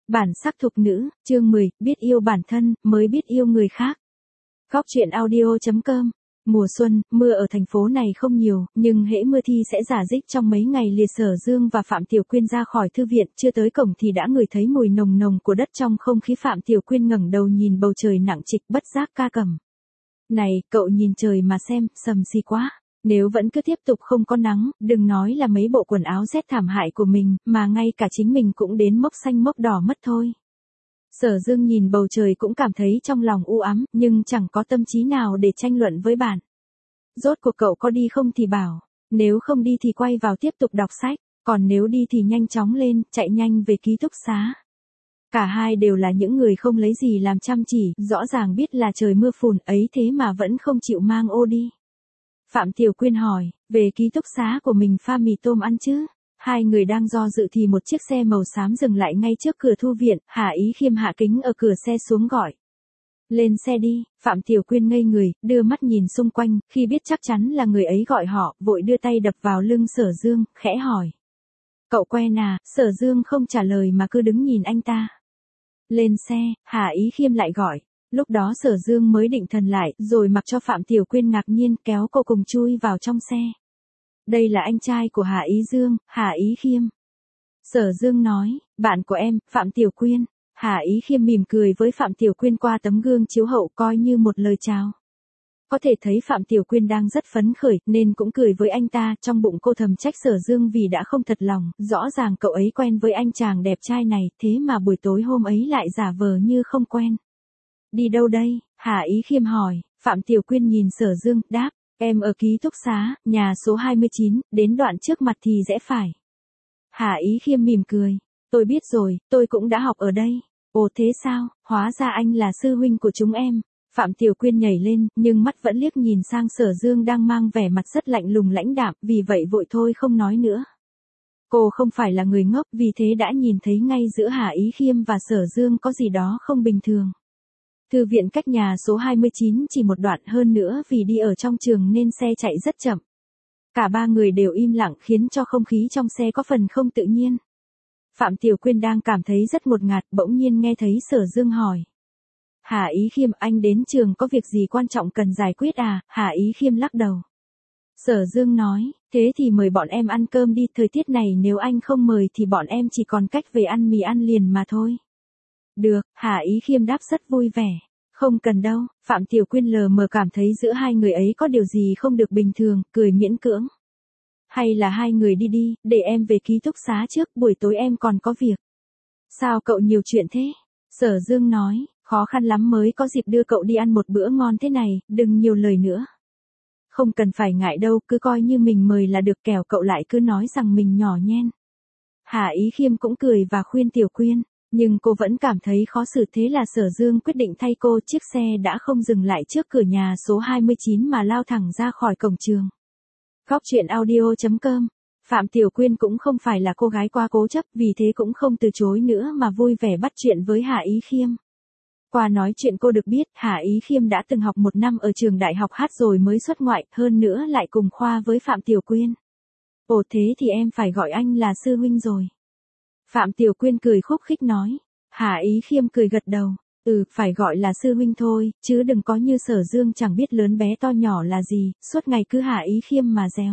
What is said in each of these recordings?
Bản sắc thục nữ, chương 10, biết yêu bản thân, mới biết yêu người khác. Góc truyện audio.com. Mùa xuân, mưa ở thành phố này không nhiều, nhưng hễ mưa thì sẽ rả rích. Trong mấy ngày liệt Sở Dương và Phạm Tiểu Quyên ra khỏi thư viện, chưa tới cổng thì đã ngửi thấy mùi nồng nồng của đất trong không khí. Phạm Tiểu Quyên ngẩng đầu nhìn bầu trời nặng trịch, bất giác ca cẩm. Này, cậu nhìn trời mà xem, sầm xì quá. Nếu vẫn cứ tiếp tục không có nắng, đừng nói là mấy bộ quần áo rét thảm hại của mình, mà ngay cả chính mình cũng đến mốc xanh mốc đỏ mất thôi. Sở Dương nhìn bầu trời cũng cảm thấy trong lòng u ám, nhưng chẳng có tâm trí nào để tranh luận với bạn. Rốt cuộc cậu có đi không thì bảo, nếu không đi thì quay vào tiếp tục đọc sách, còn nếu đi thì nhanh chóng lên, chạy nhanh về ký túc xá. Cả hai đều là những người không lấy gì làm chăm chỉ, rõ ràng biết là trời mưa phùn ấy thế mà vẫn không chịu mang ô đi. Phạm Tiểu Quyên hỏi, về ký túc xá của mình pha mì tôm ăn chứ? Hai người đang do dự thì một chiếc xe màu xám dừng lại ngay trước cửa thư viện, Hà Ý Khiêm hạ kính ở cửa xe xuống gọi. Lên xe đi. Phạm Tiểu Quyên ngây người, đưa mắt nhìn xung quanh, khi biết chắc chắn là người ấy gọi họ, vội đưa tay đập vào lưng Sở Dương, khẽ hỏi. Cậu quen à? Sở Dương không trả lời mà cứ đứng nhìn anh ta. Lên xe. Hà Ý Khiêm lại gọi. Lúc đó Sở Dương mới định thần lại, rồi mặc cho Phạm Tiểu Quyên ngạc nhiên kéo cô cùng chui vào trong xe. Đây là anh trai của Hà Ý Dương, Hà Ý Khiêm. Sở Dương nói, bạn của em, Phạm Tiểu Quyên. Hà Ý Khiêm mỉm cười với Phạm Tiểu Quyên qua tấm gương chiếu hậu coi như một lời chào. Có thể thấy Phạm Tiểu Quyên đang rất phấn khởi nên cũng cười với anh ta, trong bụng cô thầm trách Sở Dương vì đã không thật lòng, rõ ràng cậu ấy quen với anh chàng đẹp trai này, thế mà buổi tối hôm ấy lại giả vờ như không quen. Đi đâu đây? Hà Ý Khiêm hỏi. Phạm Tiểu Quyên nhìn Sở Dương, đáp, em ở ký túc xá, nhà số 29, đến đoạn trước mặt thì rẽ phải. Hà Ý Khiêm mỉm cười. Tôi biết rồi, tôi cũng đã học ở đây. Ồ thế sao, hóa ra anh là sư huynh của chúng em. Phạm Tiểu Quyên nhảy lên, nhưng mắt vẫn liếc nhìn sang Sở Dương đang mang vẻ mặt rất lạnh lùng lãnh đạm, vì vậy vội thôi không nói nữa. Cô không phải là người ngốc, vì thế đã nhìn thấy ngay giữa Hà Ý Khiêm và Sở Dương có gì đó không bình thường. Thư viện cách nhà số 29 chỉ một đoạn, hơn nữa vì đi ở trong trường nên xe chạy rất chậm. Cả ba người đều im lặng khiến cho không khí trong xe có phần không tự nhiên. Phạm Tiểu Quyên đang cảm thấy rất ngột ngạt, bỗng nhiên nghe thấy Sở Dương hỏi. Hà Ý Khiêm, anh đến trường có việc gì quan trọng cần giải quyết à? Hà Ý Khiêm lắc đầu. Sở Dương nói, thế thì mời bọn em ăn cơm đi, thời tiết này nếu anh không mời thì bọn em chỉ còn cách về ăn mì ăn liền mà thôi. Được, Hà Ý Khiêm đáp rất vui vẻ. Không cần đâu. Phạm Tiểu Quyên lờ mờ cảm thấy giữa hai người ấy có điều gì không được bình thường, cười miễn cưỡng. Hay là hai người đi đi, để em về ký túc xá trước, buổi tối em còn có việc. Sao cậu nhiều chuyện thế? Sở Dương nói, khó khăn lắm mới có dịp đưa cậu đi ăn một bữa ngon thế này, đừng nhiều lời nữa. Không cần phải ngại đâu, cứ coi như mình mời là được, kẻo cậu lại cứ nói rằng mình nhỏ nhen. Hà Ý Khiêm cũng cười và khuyên Tiểu Quyên. Nhưng cô vẫn cảm thấy khó xử, thế là Sở Dương quyết định thay cô. Chiếc xe đã không dừng lại trước cửa nhà số 29 mà lao thẳng ra khỏi cổng trường. Góc truyện audio.com. Phạm Tiểu Quyên cũng không phải là cô gái quá cố chấp, vì thế cũng không từ chối nữa mà vui vẻ bắt chuyện với Hà Ý Khiêm. Qua nói chuyện cô được biết, Hà Ý Khiêm đã từng học một năm ở trường đại học hát rồi mới xuất ngoại, hơn nữa lại cùng khoa với Phạm Tiểu Quyên. Ồ thế thì em phải gọi anh là sư huynh rồi. Phạm Tiểu Quyên cười khúc khích nói. Hà Ý Khiêm cười gật đầu. Phải gọi là sư huynh thôi, chứ đừng có như Sở Dương chẳng biết lớn bé to nhỏ là gì, suốt ngày cứ Hà Ý Khiêm mà réo.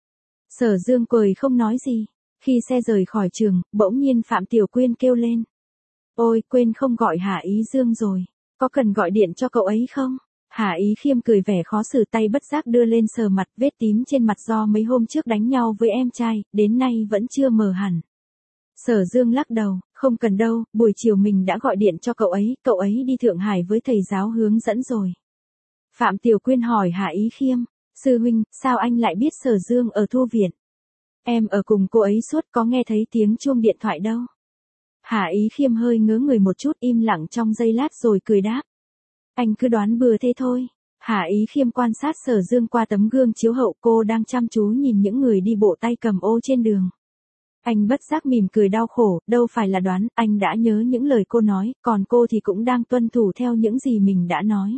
Sở Dương cười không nói gì. Khi xe rời khỏi trường, bỗng nhiên Phạm Tiểu Quyên kêu lên. Ôi, quên không gọi Hà Ý Dương rồi. Có cần gọi điện cho cậu ấy không? Hà Ý Khiêm cười vẻ khó xử, tay bất giác đưa lên sờ mặt, vết tím trên mặt do mấy hôm trước đánh nhau với em trai, đến nay vẫn chưa mờ hẳn. Sở Dương lắc đầu, không cần đâu, buổi chiều mình đã gọi điện cho cậu ấy đi Thượng Hải với thầy giáo hướng dẫn rồi. Phạm Tiểu Quyên hỏi Hà Ý Khiêm, sư huynh, sao anh lại biết Sở Dương ở thư viện? Em ở cùng cô ấy suốt, có nghe thấy tiếng chuông điện thoại đâu. Hà Ý Khiêm hơi ngớ người một chút, im lặng trong giây lát rồi cười đáp. Anh cứ đoán bừa thế thôi. Hà Ý Khiêm quan sát Sở Dương qua tấm gương chiếu hậu, cô đang chăm chú nhìn những người đi bộ tay cầm ô trên đường. Anh bất giác mỉm cười đau khổ, đâu phải là đoán, anh đã nhớ những lời cô nói, còn cô thì cũng đang tuân thủ theo những gì mình đã nói.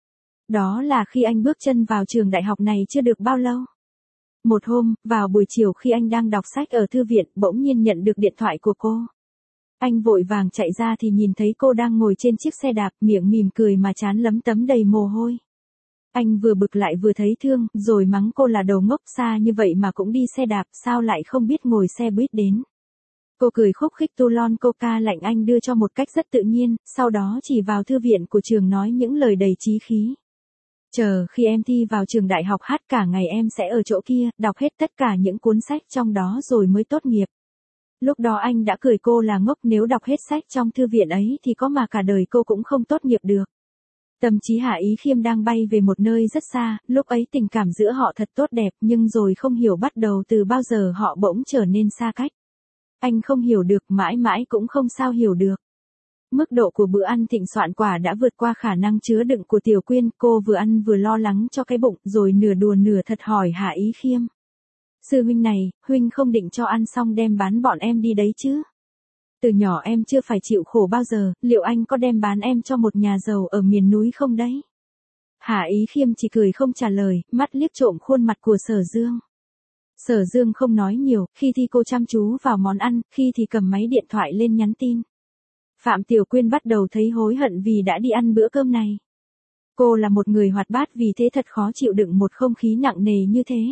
Đó là khi anh bước chân vào trường đại học này chưa được bao lâu. Một hôm, vào buổi chiều khi anh đang đọc sách ở thư viện, bỗng nhiên nhận được điện thoại của cô. Anh vội vàng chạy ra thì nhìn thấy cô đang ngồi trên chiếc xe đạp, miệng mỉm cười mà trán lấm tấm đầy mồ hôi. Anh vừa bực lại vừa thấy thương, rồi mắng cô là đầu ngốc, xa như vậy mà cũng đi xe đạp, sao lại không biết ngồi xe buýt đến. Cô cười khúc khích tu lon coca lạnh anh đưa cho một cách rất tự nhiên, sau đó chỉ vào thư viện của trường nói những lời đầy chí khí. Chờ khi em thi vào trường đại học hát cả ngày em sẽ ở chỗ kia, đọc hết tất cả những cuốn sách trong đó rồi mới tốt nghiệp. Lúc đó anh đã cười cô là ngốc, nếu đọc hết sách trong thư viện ấy thì có mà cả đời cô cũng không tốt nghiệp được. Tâm trí Hạ Ý Khiêm đang bay về một nơi rất xa, lúc ấy tình cảm giữa họ thật tốt đẹp nhưng rồi không hiểu bắt đầu từ bao giờ họ bỗng trở nên xa cách. Anh không hiểu được, mãi mãi cũng không sao hiểu được. Mức độ của bữa ăn thịnh soạn quả đã vượt qua khả năng chứa đựng của Tiểu Quyên, cô vừa ăn vừa lo lắng cho cái bụng, rồi nửa đùa nửa thật hỏi Hạ Ý Khiêm. Sư huynh này, huynh không định cho ăn xong đem bán bọn em đi đấy chứ? Từ nhỏ em chưa phải chịu khổ bao giờ, liệu anh có đem bán em cho một nhà giàu ở miền núi không đấy? Hạ Ý Khiêm chỉ cười không trả lời, mắt liếc trộm khuôn mặt của Sở Dương. Sở Dương không nói nhiều, khi thì cô chăm chú vào món ăn, khi thì cầm máy điện thoại lên nhắn tin. Phạm Tiểu Quyên bắt đầu thấy hối hận vì đã đi ăn bữa cơm này. Cô là một người hoạt bát vì thế thật khó chịu đựng một không khí nặng nề như thế.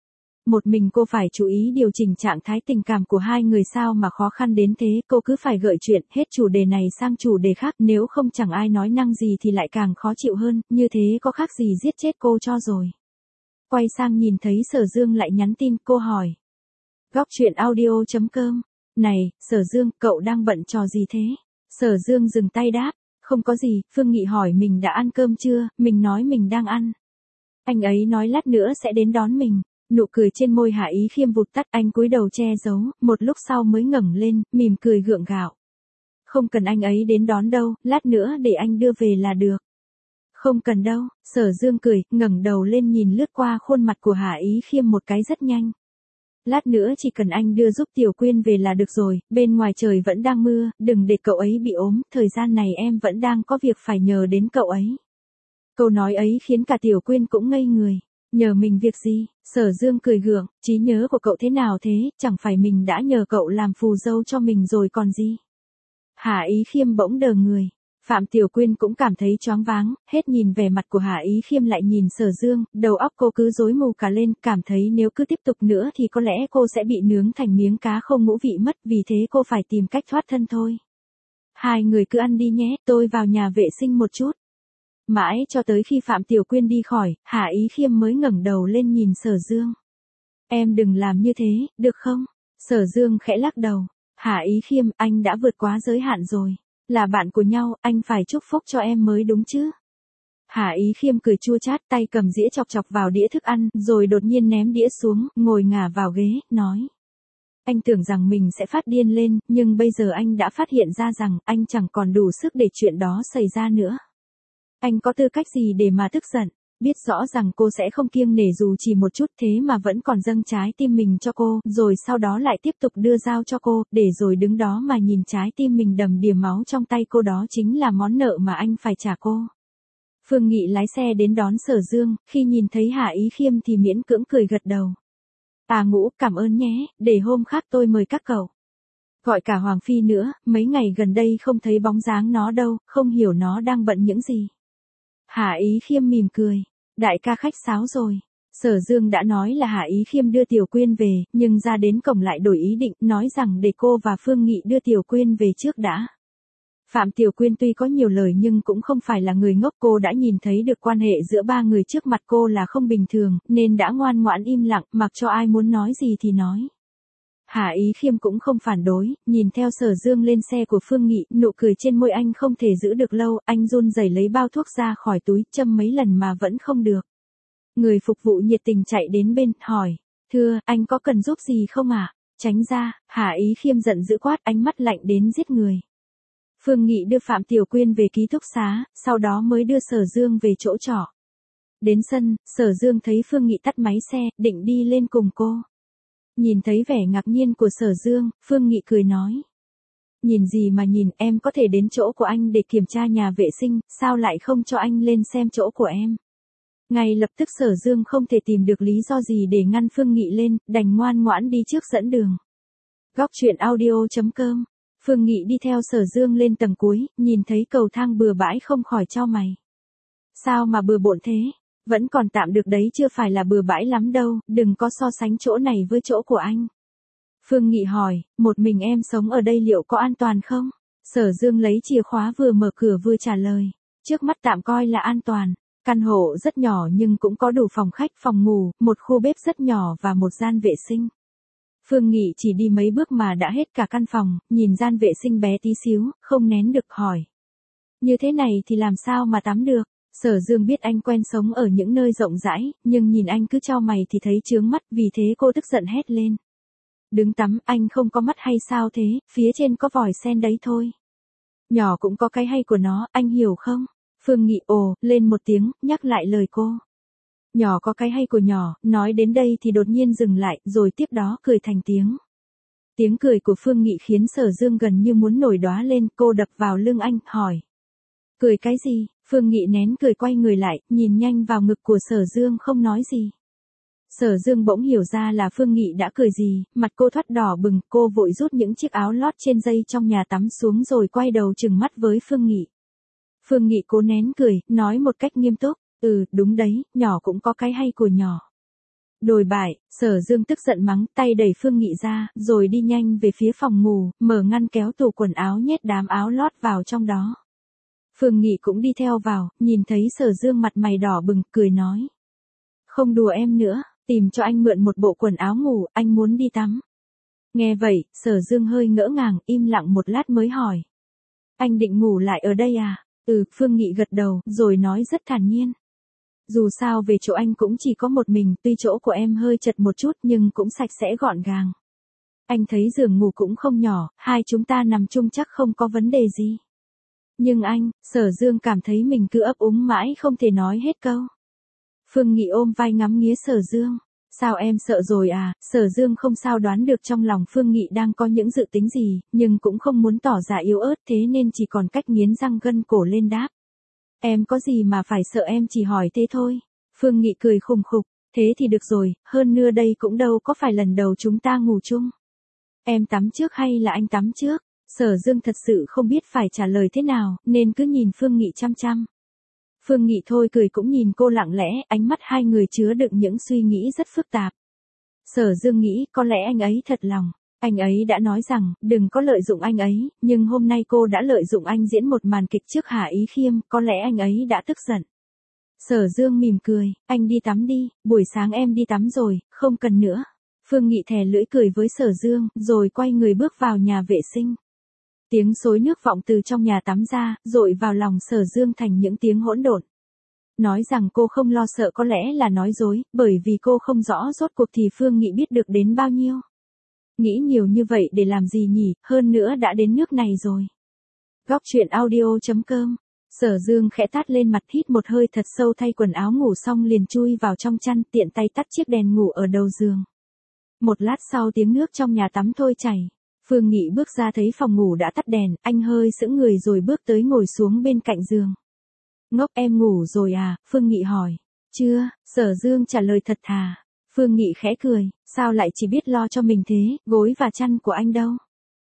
Một mình cô phải chú ý điều chỉnh trạng thái tình cảm của hai người, sao mà khó khăn đến thế, cô cứ phải gợi chuyện hết chủ đề này sang chủ đề khác, nếu không chẳng ai nói năng gì thì lại càng khó chịu hơn, như thế có khác gì giết chết cô cho rồi. Quay sang nhìn thấy Sở Dương lại nhắn tin, cô hỏi. Góc truyện audio.com. Này, Sở Dương, cậu đang bận trò gì thế? Sở Dương dừng tay đáp. Không có gì, Phương Nghị hỏi mình đã ăn cơm chưa, mình nói mình đang ăn. Anh ấy nói lát nữa sẽ đến đón mình. Nụ cười trên môi Hạ Ý Khiêm vụt tắt, anh cúi đầu che giấu, một lúc sau mới ngẩng lên, mỉm cười gượng gạo. Không cần anh ấy đến đón đâu, lát nữa để anh đưa về là được. Không cần đâu, Sở Dương cười, ngẩng đầu lên nhìn lướt qua khuôn mặt của Hạ Ý Khiêm một cái rất nhanh. Lát nữa chỉ cần anh đưa giúp Tiểu Quyên về là được rồi, bên ngoài trời vẫn đang mưa, đừng để cậu ấy bị ốm, thời gian này em vẫn đang có việc phải nhờ đến cậu ấy. Câu nói ấy khiến cả Tiểu Quyên cũng ngây người. Nhờ mình việc gì? Sở Dương cười gượng, trí nhớ của cậu thế nào thế, chẳng phải mình đã nhờ cậu làm phù dâu cho mình rồi còn gì. Hạ Ý Khiêm bỗng đờ người. Phạm Tiểu Quyên cũng cảm thấy choáng váng, hết nhìn vẻ mặt của Hạ Ý Khiêm lại nhìn Sở Dương, đầu óc cô cứ rối mù cả lên, cảm thấy nếu cứ tiếp tục nữa thì có lẽ cô sẽ bị nướng thành miếng cá không ngũ vị mất, vì thế cô phải tìm cách thoát thân thôi. Hai người cứ ăn đi nhé, tôi vào nhà vệ sinh một chút. Mãi cho tới khi Phạm Tiểu Quyên đi khỏi, Hạ Ý Khiêm mới ngẩng đầu lên nhìn Sở Dương. Em đừng làm như thế, được không? Sở Dương khẽ lắc đầu. Hạ Ý Khiêm, anh đã vượt quá giới hạn rồi. Là bạn của nhau, anh phải chúc phúc cho em mới đúng chứ. Hạ Ý Khiêm cười chua chát, tay cầm dĩa chọc chọc vào đĩa thức ăn, rồi đột nhiên ném đĩa xuống, ngồi ngả vào ghế, nói. Anh tưởng rằng mình sẽ phát điên lên, nhưng bây giờ anh đã phát hiện ra rằng anh chẳng còn đủ sức để chuyện đó xảy ra nữa. Anh có tư cách gì để mà tức giận, biết rõ rằng cô sẽ không kiêng nể dù chỉ một chút thế mà vẫn còn dâng trái tim mình cho cô, rồi sau đó lại tiếp tục đưa dao cho cô, để rồi đứng đó mà nhìn trái tim mình đầm đìa máu trong tay cô, đó chính là món nợ mà anh phải trả cô. Phương Nghị lái xe đến đón Sở Dương, khi nhìn thấy Hạ Ý Khiêm thì miễn cưỡng cười gật đầu. À Ngũ, cảm ơn nhé, để hôm khác tôi mời các cậu. Gọi cả Hoàng Phi nữa, mấy ngày gần đây không thấy bóng dáng nó đâu, không hiểu nó đang bận những gì. Hạ Ý Khiêm mỉm cười. Đại ca khách sáo rồi. Sở Dương đã nói là Hạ Ý Khiêm đưa Tiểu Quyên về, nhưng ra đến cổng lại đổi ý định, nói rằng để cô và Phương Nghị đưa Tiểu Quyên về trước đã. Phạm Tiểu Quyên tuy có nhiều lời nhưng cũng không phải là người ngốc, cô đã nhìn thấy được quan hệ giữa ba người trước mặt cô là không bình thường, nên đã ngoan ngoãn im lặng, mặc cho ai muốn nói gì thì nói. Hạ Ý Khiêm cũng không phản đối, nhìn theo Sở Dương lên xe của Phương Nghị, nụ cười trên môi anh không thể giữ được lâu, anh run rẩy lấy bao thuốc ra khỏi túi, châm mấy lần mà vẫn không được. Người phục vụ nhiệt tình chạy đến bên, hỏi, thưa, anh có cần giúp gì không ạ? Tránh ra, Hạ Ý Khiêm giận dữ quát, ánh mắt lạnh đến giết người. Phương Nghị đưa Phạm Tiểu Quyên về ký túc xá, sau đó mới đưa Sở Dương về chỗ trọ. Đến sân, Sở Dương thấy Phương Nghị tắt máy xe, định đi lên cùng cô. Nhìn thấy vẻ ngạc nhiên của Sở Dương, Phương Nghị cười nói. Nhìn gì mà nhìn, em có thể đến chỗ của anh để kiểm tra nhà vệ sinh, sao lại không cho anh lên xem chỗ của em? Ngay lập tức Sở Dương không thể tìm được lý do gì để ngăn Phương Nghị lên, đành ngoan ngoãn đi trước dẫn đường. Góc truyện audio.com Phương Nghị đi theo Sở Dương lên tầng cuối, nhìn thấy cầu thang bừa bãi không khỏi chau mày. Sao mà bừa bộn thế? Vẫn còn tạm được đấy, chưa phải là bừa bãi lắm đâu, đừng có so sánh chỗ này với chỗ của anh. Phương Nghị hỏi, một mình em sống ở đây liệu có an toàn không? Sở Dương lấy chìa khóa vừa mở cửa vừa trả lời. Trước mắt tạm coi là an toàn. Căn hộ rất nhỏ nhưng cũng có đủ phòng khách, phòng ngủ, một khu bếp rất nhỏ và một gian vệ sinh. Phương Nghị chỉ đi mấy bước mà đã hết cả căn phòng, nhìn gian vệ sinh bé tí xíu, không nén được hỏi. Như thế này thì làm sao mà tắm được? Sở Dương biết anh quen sống ở những nơi rộng rãi, nhưng nhìn anh cứ chau mày thì thấy chướng mắt, vì thế cô tức giận hét lên. Đứng tắm, anh không có mắt hay sao thế, phía trên có vòi sen đấy thôi. Nhỏ cũng có cái hay của nó, anh hiểu không? Phương Nghị ồ, lên một tiếng, nhắc lại lời cô. Nhỏ có cái hay của nhỏ, nói đến đây thì đột nhiên dừng lại, rồi tiếp đó cười thành tiếng. Tiếng cười của Phương Nghị khiến Sở Dương gần như muốn nổi đóa lên, cô đập vào lưng anh, hỏi. Cười cái gì? Phương Nghị nén cười quay người lại, nhìn nhanh vào ngực của Sở Dương không nói gì. Sở Dương bỗng hiểu ra là Phương Nghị đã cười gì, mặt cô thoắt đỏ bừng, cô vội rút những chiếc áo lót trên dây trong nhà tắm xuống rồi quay đầu trừng mắt với Phương Nghị. Phương Nghị cố nén cười, nói một cách nghiêm túc, đúng đấy, nhỏ cũng có cái hay của nhỏ. Đồi bại, Sở Dương tức giận mắng, tay đẩy Phương Nghị ra, rồi đi nhanh về phía phòng ngủ, mở ngăn kéo tủ quần áo nhét đám áo lót vào trong đó. Phương Nghị cũng đi theo vào, nhìn thấy Sở Dương mặt mày đỏ bừng, cười nói. Không đùa em nữa, tìm cho anh mượn một bộ quần áo ngủ, anh muốn đi tắm. Nghe vậy, Sở Dương hơi ngỡ ngàng, im lặng một lát mới hỏi. Anh định ngủ lại ở đây à? Phương Nghị gật đầu, rồi nói rất thản nhiên. Dù sao về chỗ anh cũng chỉ có một mình, tuy chỗ của em hơi chật một chút nhưng cũng sạch sẽ gọn gàng. Anh thấy giường ngủ cũng không nhỏ, hai chúng ta nằm chung chắc không có vấn đề gì. Nhưng anh, Sở Dương cảm thấy mình cứ ấp úng mãi không thể nói hết câu. Phương Nghị ôm vai ngắm nghía Sở Dương. Sao em sợ rồi à? Sở Dương không sao đoán được trong lòng Phương Nghị đang có những dự tính gì, nhưng cũng không muốn tỏ ra yếu ớt thế nên chỉ còn cách nghiến răng gân cổ lên đáp. Em có gì mà phải sợ, em chỉ hỏi thế thôi. Phương Nghị cười khùng khục, thế thì được rồi, hơn nữa đây cũng đâu có phải lần đầu chúng ta ngủ chung. Em tắm trước hay là anh tắm trước? Sở Dương thật sự không biết phải trả lời thế nào, nên cứ nhìn Phương Nghị chăm chăm. Phương Nghị thôi cười cũng nhìn cô lặng lẽ, ánh mắt hai người chứa đựng những suy nghĩ rất phức tạp. Sở Dương nghĩ có lẽ anh ấy thật lòng. Anh ấy đã nói rằng, đừng có lợi dụng anh ấy, nhưng hôm nay cô đã lợi dụng anh diễn một màn kịch trước Hà Ý Khiêm, có lẽ anh ấy đã tức giận. Sở Dương mỉm cười, anh đi tắm đi, buổi sáng em đi tắm rồi, không cần nữa. Phương Nghị thè lưỡi cười với Sở Dương, rồi quay người bước vào nhà vệ sinh. Tiếng xối nước vọng từ trong nhà tắm ra, dội vào lòng Sở Dương thành những tiếng hỗn độn. Nói rằng cô không lo sợ có lẽ là nói dối, bởi vì cô không rõ rốt cuộc thì Phương Nghị biết được đến bao nhiêu. Nghĩ nhiều như vậy để làm gì nhỉ, hơn nữa đã đến nước này rồi. Góc truyện audio.com. Sở Dương khẽ tát lên mặt, hít một hơi thật sâu, thay quần áo ngủ xong liền chui vào trong chăn, tiện tay tắt chiếc đèn ngủ ở đầu giường. Một lát sau tiếng nước trong nhà tắm thôi chảy. Phương Nghị bước ra thấy phòng ngủ đã tắt đèn, anh hơi sững người rồi bước tới ngồi xuống bên cạnh giường. Ngốc, em ngủ rồi à? Phương Nghị hỏi. Chưa, Sở Dương trả lời thật thà. Phương Nghị khẽ cười, sao lại chỉ biết lo cho mình thế, gối và chăn của anh đâu?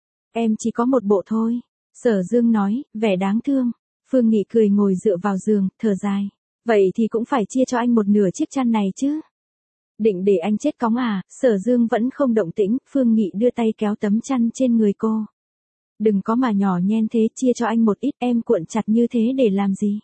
Em chỉ có một bộ thôi. Sở Dương nói, vẻ đáng thương. Phương Nghị cười ngồi dựa vào giường, thở dài. Vậy thì cũng phải chia cho anh một nửa chiếc chăn này chứ. Định để anh chết cóng à? Sở Dương vẫn không động tĩnh, Phương Nghị đưa tay kéo tấm chăn trên người cô. Đừng có mà nhỏ nhen thế, chia cho anh một ít, em cuộn chặt như thế để làm gì?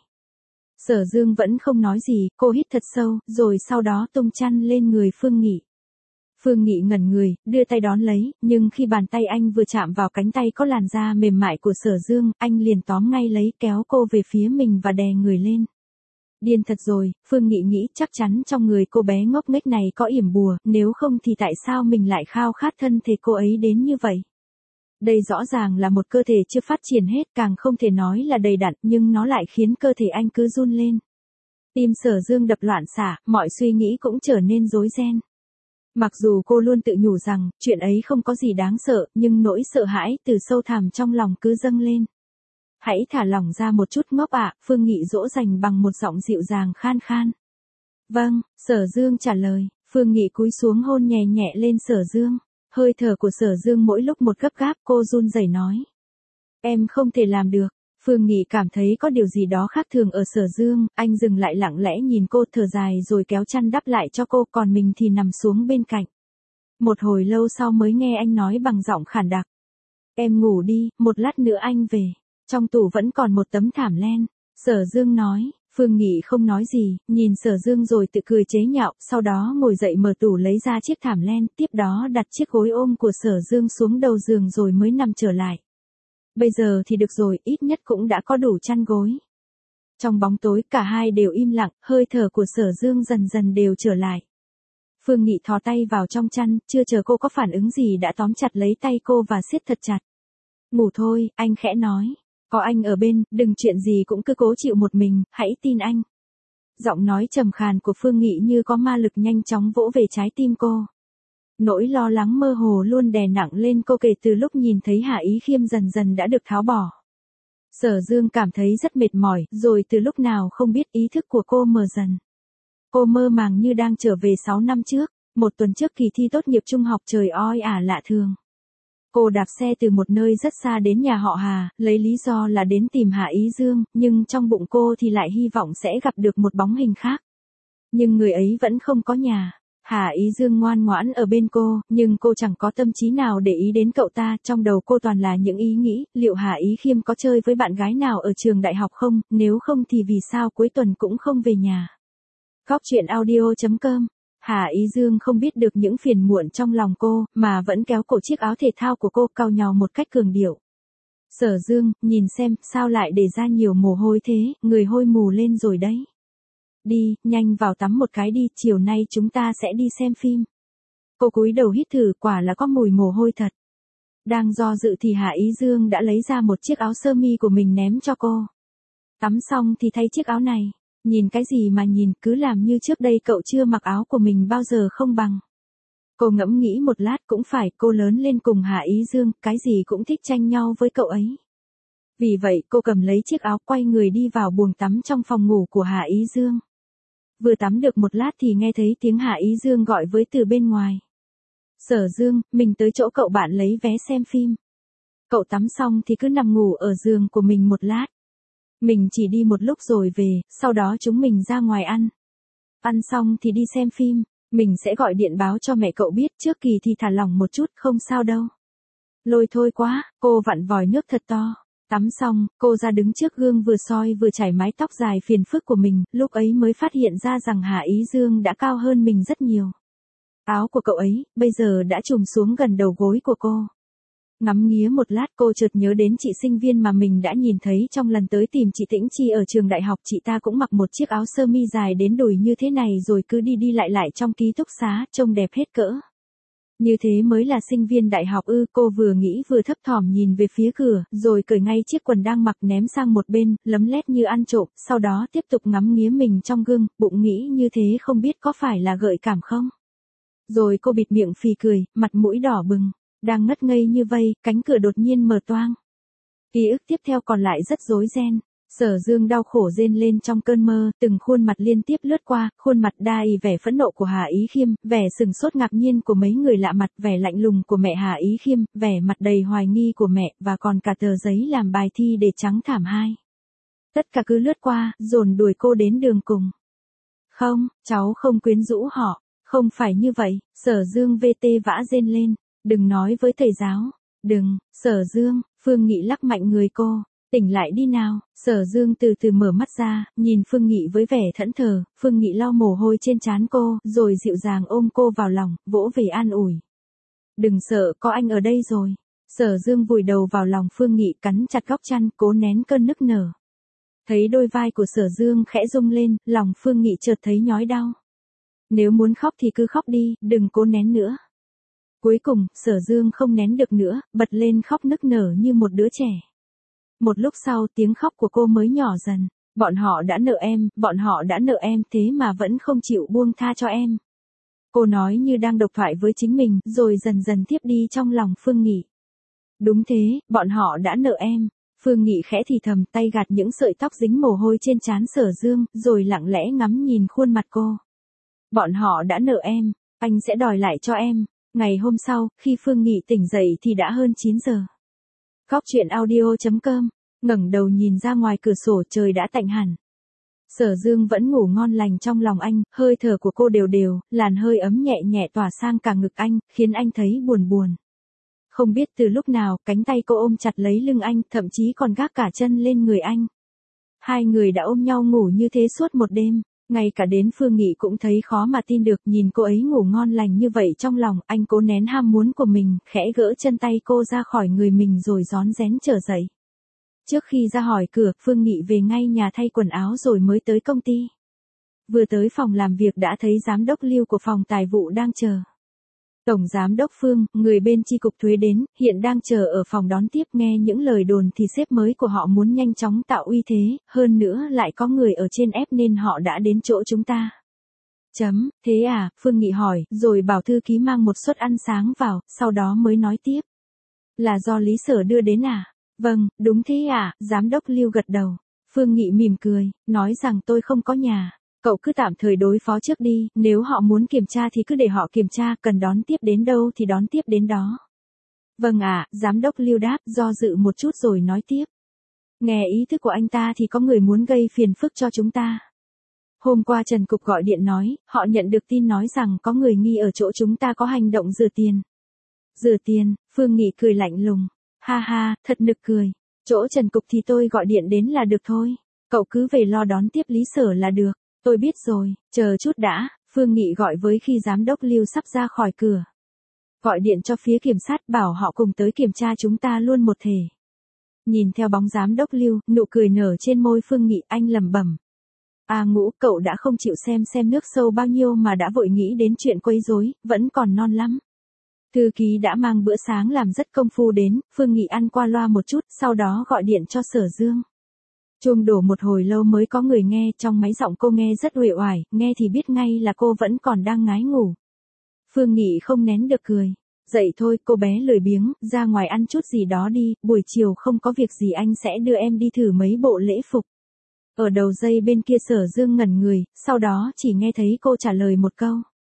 Sở Dương vẫn không nói gì, cô hít thật sâu, rồi sau đó tung chăn lên người Phương Nghị. Phương Nghị ngẩn người, đưa tay đón lấy, nhưng khi bàn tay anh vừa chạm vào cánh tay có làn da mềm mại của Sở Dương, anh liền tóm ngay lấy, kéo cô về phía mình và đè người lên. Điên thật rồi, Phương Nghị nghĩ chắc chắn trong người cô bé ngốc nghếch này có yểm bùa, nếu không thì tại sao mình lại khao khát thân thể cô ấy đến như vậy? Đây rõ ràng là một cơ thể chưa phát triển hết, càng không thể nói là đầy đặn, nhưng nó lại khiến cơ thể anh cứ run lên. Tim Sở Dương đập loạn xạ, mọi suy nghĩ cũng trở nên rối ren. Mặc dù cô luôn tự nhủ rằng, chuyện ấy không có gì đáng sợ, nhưng nỗi sợ hãi từ sâu thẳm trong lòng cứ dâng lên. Hãy thả lỏng ra một chút ngốc ạ, Phương Nghị dỗ dành bằng một giọng dịu dàng khan khan. Vâng, Sở Dương trả lời, Phương Nghị cúi xuống hôn nhẹ nhẹ lên Sở Dương. Hơi thở của Sở Dương mỗi lúc một gấp gáp, cô run rẩy nói. Em không thể làm được. Phương Nghị cảm thấy có điều gì đó khác thường ở Sở Dương, anh dừng lại lặng lẽ nhìn cô thở dài rồi kéo chăn đắp lại cho cô, còn mình thì nằm xuống bên cạnh. Một hồi lâu sau mới nghe anh nói bằng giọng khản đặc. Em ngủ đi, một lát nữa anh về. Trong tủ vẫn còn một tấm thảm len. Sở Dương nói. Phương Nghị không nói gì, nhìn Sở Dương rồi tự cười chế nhạo, sau đó ngồi dậy mở tủ lấy ra chiếc thảm len, tiếp đó đặt chiếc gối ôm của Sở Dương xuống đầu giường rồi mới nằm trở lại. Bây giờ thì được rồi, ít nhất cũng đã có đủ chăn gối. Trong bóng tối cả hai đều im lặng, hơi thở của Sở Dương dần dần đều trở lại. Phương Nghị thò tay vào trong chăn, chưa chờ cô có phản ứng gì đã tóm chặt lấy tay cô và siết thật chặt. Ngủ thôi, anh khẽ nói. Có anh ở bên, đừng chuyện gì cũng cứ cố chịu một mình, hãy tin anh. Giọng nói trầm khàn của Phương Nghị như có ma lực nhanh chóng vỗ về trái tim cô. Nỗi lo lắng mơ hồ luôn đè nặng lên cô kể từ lúc nhìn thấy Hạ Ý Khiêm dần dần đã được tháo bỏ. Sở Dương cảm thấy rất mệt mỏi, rồi từ lúc nào không biết ý thức của cô mờ dần. Cô mơ màng như đang trở về 6 năm trước, một tuần trước kỳ thi tốt nghiệp trung học trời oi ả lạ thường. Cô đạp xe từ một nơi rất xa đến nhà họ Hà, lấy lý do là đến tìm Hạ Ý Dương, nhưng trong bụng cô thì lại hy vọng sẽ gặp được một bóng hình khác. Nhưng người ấy vẫn không có nhà. Hạ Ý Dương ngoan ngoãn ở bên cô, nhưng cô chẳng có tâm trí nào để ý đến cậu ta, trong đầu cô toàn là những ý nghĩ, liệu Hạ Ý Khiêm có chơi với bạn gái nào ở trường đại học không, nếu không thì vì sao cuối tuần cũng không về nhà. Góc truyện audio.com. Hạ Ý Dương không biết được những phiền muộn trong lòng cô, mà vẫn kéo cổ chiếc áo thể thao của cô cau nhàu một cách cường điệu. Sở Dương, nhìn xem, sao lại để ra nhiều mồ hôi thế, người hôi mù lên rồi đấy. Đi, nhanh vào tắm một cái đi, chiều nay chúng ta sẽ đi xem phim. Cô cúi đầu hít thử, quả là có mùi mồ hôi thật. Đang do dự thì Hạ Ý Dương đã lấy ra một chiếc áo sơ mi của mình ném cho cô. Tắm xong thì thay chiếc áo này. Nhìn cái gì mà nhìn, cứ làm như trước đây cậu chưa mặc áo của mình bao giờ không bằng. Cô ngẫm nghĩ một lát, cũng phải, cô lớn lên cùng Hạ Ý Dương, cái gì cũng thích tranh nhau với cậu ấy. Vì vậy cô cầm lấy chiếc áo quay người đi vào buồng tắm trong phòng ngủ của Hạ Ý Dương. Vừa tắm được một lát thì nghe thấy tiếng Hạ Ý Dương gọi với từ bên ngoài. Sở Dương, mình tới chỗ cậu bạn lấy vé xem phim. Cậu tắm xong thì cứ nằm ngủ ở giường của mình một lát. Mình chỉ đi một lúc rồi về, sau đó chúng mình ra ngoài ăn. Ăn xong thì đi xem phim, mình sẽ gọi điện báo cho mẹ cậu biết, trước kỳ thì thả lỏng một chút, không sao đâu. Lôi thôi quá, cô vặn vòi nước thật to. Tắm xong, cô ra đứng trước gương vừa soi vừa chải mái tóc dài phiền phức của mình, lúc ấy mới phát hiện ra rằng Hạ Ý Dương đã cao hơn mình rất nhiều. Áo của cậu ấy, bây giờ đã trùm xuống gần đầu gối của cô. Ngắm nghía một lát cô chợt nhớ đến chị sinh viên mà mình đã nhìn thấy trong lần tới tìm chị Tĩnh Chi ở trường đại học, chị ta cũng mặc một chiếc áo sơ mi dài đến đùi như thế này rồi cứ đi đi lại trong ký túc xá, trông đẹp hết cỡ. Như thế mới là sinh viên đại học ư, cô vừa nghĩ vừa thấp thỏm nhìn về phía cửa, rồi cởi ngay chiếc quần đang mặc ném sang một bên, lấm lét như ăn trộm, sau đó tiếp tục ngắm nghía mình trong gương, bụng nghĩ như thế không biết có phải là gợi cảm không. Rồi cô bịt miệng phì cười, mặt mũi đỏ bừng. Đang ngất ngây như vây, cánh cửa đột nhiên mở toang. Ký ức tiếp theo còn lại rất rối ren. Sở Dương đau khổ rên lên trong cơn mơ, từng khuôn mặt liên tiếp lướt qua, khuôn mặt đa ì vẻ phẫn nộ của Hạ Ý Khiêm, vẻ sừng sốt ngạc nhiên của mấy người lạ mặt, vẻ lạnh lùng của mẹ Hạ Ý Khiêm, vẻ mặt đầy hoài nghi của mẹ, và còn cả tờ giấy làm bài thi để trắng thảm hai. Tất cả cứ lướt qua, dồn đuổi cô đến đường cùng. Không, cháu không quyến rũ họ, không phải như vậy, Sở Dương VT vã rên lên. Đừng nói với thầy giáo. Đừng, Sở Dương, Phương Nghị lắc mạnh người cô. Tỉnh lại đi nào. Sở Dương từ từ mở mắt ra, nhìn Phương Nghị với vẻ thẫn thờ. Phương Nghị lau mồ hôi trên trán cô, rồi dịu dàng ôm cô vào lòng, vỗ về an ủi. Đừng sợ, có anh ở đây rồi. Sở Dương vùi đầu vào lòng Phương Nghị, cắn chặt góc chăn, cố nén cơn nức nở. Thấy đôi vai của Sở Dương khẽ rung lên, lòng Phương Nghị chợt thấy nhói đau. Nếu muốn khóc thì cứ khóc đi, đừng cố nén nữa. Cuối cùng, Sở Dương không nén được nữa, bật lên khóc nức nở như một đứa trẻ. Một lúc sau, tiếng khóc của cô mới nhỏ dần. Bọn họ đã nợ em, bọn họ đã nợ em, thế mà vẫn không chịu buông tha cho em. Cô nói như đang độc thoại với chính mình, rồi dần dần tiếp đi trong lòng Phương Nghị. Đúng thế, bọn họ đã nợ em. Phương Nghị khẽ thì thầm, tay gạt những sợi tóc dính mồ hôi trên trán Sở Dương, rồi lặng lẽ ngắm nhìn khuôn mặt cô. Bọn họ đã nợ em, anh sẽ đòi lại cho em. Ngày hôm sau, khi Phương Nghị tỉnh dậy thì đã hơn 9 giờ. Cóc truyện audio.com, ngẩng đầu nhìn ra ngoài cửa sổ trời đã tạnh hẳn. Sở Dương vẫn ngủ ngon lành trong lòng anh, hơi thở của cô đều đều, làn hơi ấm nhẹ nhẹ tỏa sang cả ngực anh, khiến anh thấy buồn buồn. Không biết từ lúc nào, cánh tay cô ôm chặt lấy lưng anh, thậm chí còn gác cả chân lên người anh. Hai người đã ôm nhau ngủ như thế suốt một đêm, ngay cả đến Phương Nghị cũng thấy khó mà tin được, nhìn cô ấy ngủ ngon lành như vậy trong lòng, anh cố nén ham muốn của mình, khẽ gỡ chân tay cô ra khỏi người mình rồi rón rén trở dậy. Trước khi ra hỏi cửa, Phương Nghị về ngay nhà thay quần áo rồi mới tới công ty. Vừa tới phòng làm việc đã thấy giám đốc Lưu của phòng tài vụ đang chờ. Tổng giám đốc Phương, người bên chi cục thuế đến, hiện đang chờ ở phòng đón tiếp, nghe những lời đồn thì sếp mới của họ muốn nhanh chóng tạo uy thế, hơn nữa lại có người ở trên ép nên họ đã đến chỗ chúng ta. Thế à, Phương Nghị hỏi, rồi bảo thư ký mang một suất ăn sáng vào, sau đó mới nói tiếp. Là do Lý Sở đưa đến à? Vâng, đúng thế à, giám đốc Lưu gật đầu. Phương Nghị mỉm cười, nói rằng tôi không có nhà. Cậu cứ tạm thời đối phó trước đi, nếu họ muốn kiểm tra thì cứ để họ kiểm tra, cần đón tiếp đến đâu thì đón tiếp đến đó. Vâng ạ, giám đốc Lưu đáp, do dự một chút rồi nói tiếp. Nghe ý thức của anh ta thì có người muốn gây phiền phức cho chúng ta. Hôm qua Trần Cục gọi điện nói, họ nhận được tin nói rằng có người nghi ở chỗ chúng ta có hành động rửa tiền. Rửa tiền, Phương Nghị cười lạnh lùng. Ha ha, thật nực cười. Chỗ Trần Cục thì tôi gọi điện đến là được thôi. Cậu cứ về lo đón tiếp Lý Sở là được. Tôi biết rồi, chờ chút đã, Phương Nghị gọi với khi giám đốc Lưu sắp ra khỏi cửa. Gọi điện cho phía kiểm sát bảo họ cùng tới kiểm tra chúng ta luôn một thể. Nhìn theo bóng giám đốc Lưu, nụ cười nở trên môi Phương Nghị, anh lẩm bẩm. À Ngũ, cậu đã không chịu xem nước sâu bao nhiêu mà đã vội nghĩ đến chuyện quấy rối, vẫn còn non lắm. Thư ký đã mang bữa sáng làm rất công phu đến, Phương Nghị ăn qua loa một chút, sau đó gọi điện cho Sở Dương. Chuông đổ một hồi lâu mới có người nghe, trong máy giọng cô nghe rất uể oải, nghe thì biết ngay là cô vẫn còn đang ngái ngủ. Phương Nghị không nén được cười. Dậy thôi, cô bé lười biếng, ra ngoài ăn chút gì đó đi, buổi chiều không có việc gì anh sẽ đưa em đi thử mấy bộ lễ phục. Ở đầu dây bên kia Sở Dương ngẩn người, sau đó chỉ nghe thấy cô trả lời một câu.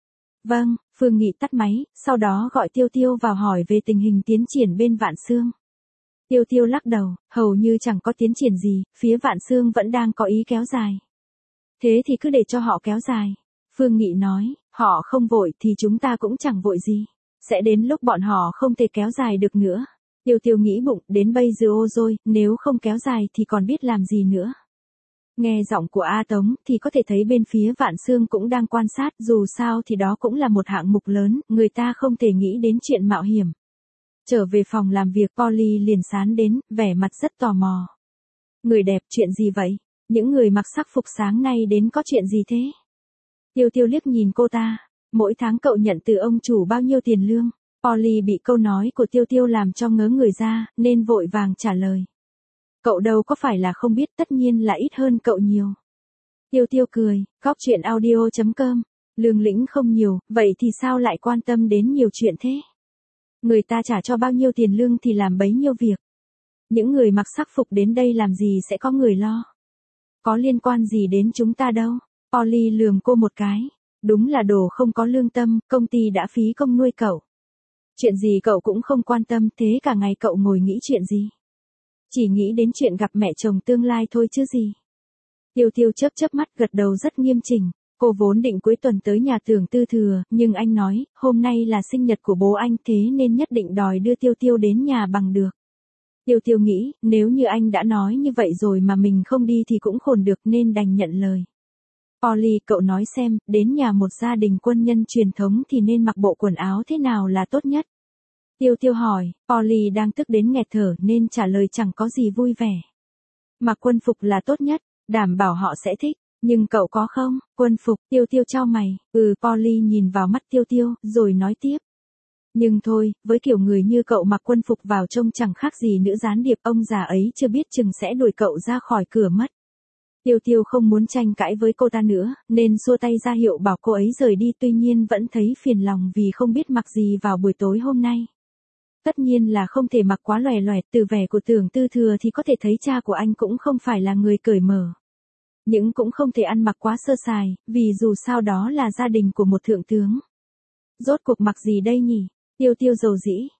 Vâng, Phương Nghị tắt máy, sau đó gọi Tiêu Tiêu vào hỏi về tình hình tiến triển bên Vạn Xương. Tiêu Tiêu lắc đầu, hầu như chẳng có tiến triển gì, phía Vạn Xương vẫn đang có ý kéo dài. Thế thì cứ để cho họ kéo dài. Phương Nghị nói, họ không vội thì chúng ta cũng chẳng vội gì. Sẽ đến lúc bọn họ không thể kéo dài được nữa. Tiêu Tiêu nghĩ bụng, đến bây giờ rồi, nếu không kéo dài thì còn biết làm gì nữa. Nghe giọng của A Tống thì có thể thấy bên phía Vạn Xương cũng đang quan sát, dù sao thì đó cũng là một hạng mục lớn, người ta không thể nghĩ đến chuyện mạo hiểm. Trở về phòng làm việc, Polly liền sán đến, vẻ mặt rất tò mò. Người đẹp, chuyện gì vậy? Những người mặc sắc phục sáng nay đến có chuyện gì thế? Tiêu Tiêu liếc nhìn cô ta. Mỗi tháng cậu nhận từ ông chủ bao nhiêu tiền lương? Polly bị câu nói của Tiêu Tiêu làm cho ngớ người ra, nên vội vàng trả lời. Cậu đâu có phải là không biết, tất nhiên là ít hơn cậu nhiều. Tiêu Tiêu cười, Cóc truyện audio.com. Lương lĩnh không nhiều, vậy thì sao lại quan tâm đến nhiều chuyện thế? Người ta trả cho bao nhiêu tiền lương thì làm bấy nhiêu việc. Những người mặc sắc phục đến đây làm gì sẽ có người lo. Có liên quan gì đến chúng ta đâu. Polly lườm cô một cái. Đúng là đồ không có lương tâm, công ty đã phí công nuôi cậu. Chuyện gì cậu cũng không quan tâm, thế cả ngày cậu ngồi nghĩ chuyện gì? Chỉ nghĩ đến chuyện gặp mẹ chồng tương lai thôi chứ gì. Tiêu Tiêu chớp mắt gật đầu rất nghiêm chỉnh. Cô vốn định cuối tuần tới nhà Tưởng Tư Thừa, nhưng anh nói, hôm nay là sinh nhật của bố anh thế nên nhất định đòi đưa Tiêu Tiêu đến nhà bằng được. Tiêu Tiêu nghĩ, nếu như anh đã nói như vậy rồi mà mình không đi thì cũng khôn được nên đành nhận lời. Polly, cậu nói xem, đến nhà một gia đình quân nhân truyền thống thì nên mặc bộ quần áo thế nào là tốt nhất? Tiêu Tiêu hỏi, Polly đang tức đến nghẹt thở nên trả lời chẳng có gì vui vẻ. Mặc quân phục là tốt nhất, đảm bảo họ sẽ thích. Nhưng cậu có không? Quân phục, Tiêu Tiêu chau mày. Polly nhìn vào mắt Tiêu Tiêu, rồi nói tiếp. Nhưng thôi, với kiểu người như cậu mặc quân phục vào trông chẳng khác gì nữ gián điệp, ông già ấy chưa biết chừng sẽ đuổi cậu ra khỏi cửa mất. Tiêu Tiêu không muốn tranh cãi với cô ta nữa, nên xua tay ra hiệu bảo cô ấy rời đi, tuy nhiên vẫn thấy phiền lòng vì không biết mặc gì vào buổi tối hôm nay. Tất nhiên là không thể mặc quá lòe loẹt, từ vẻ của Tưởng Tư Thừa thì có thể thấy cha của anh cũng không phải là người cởi mở. Nhưng cũng không thể ăn mặc quá sơ sài, vì dù sao đó là gia đình của một thượng tướng. Rốt cuộc mặc gì đây nhỉ? Tiêu Tiêu rầu rĩ,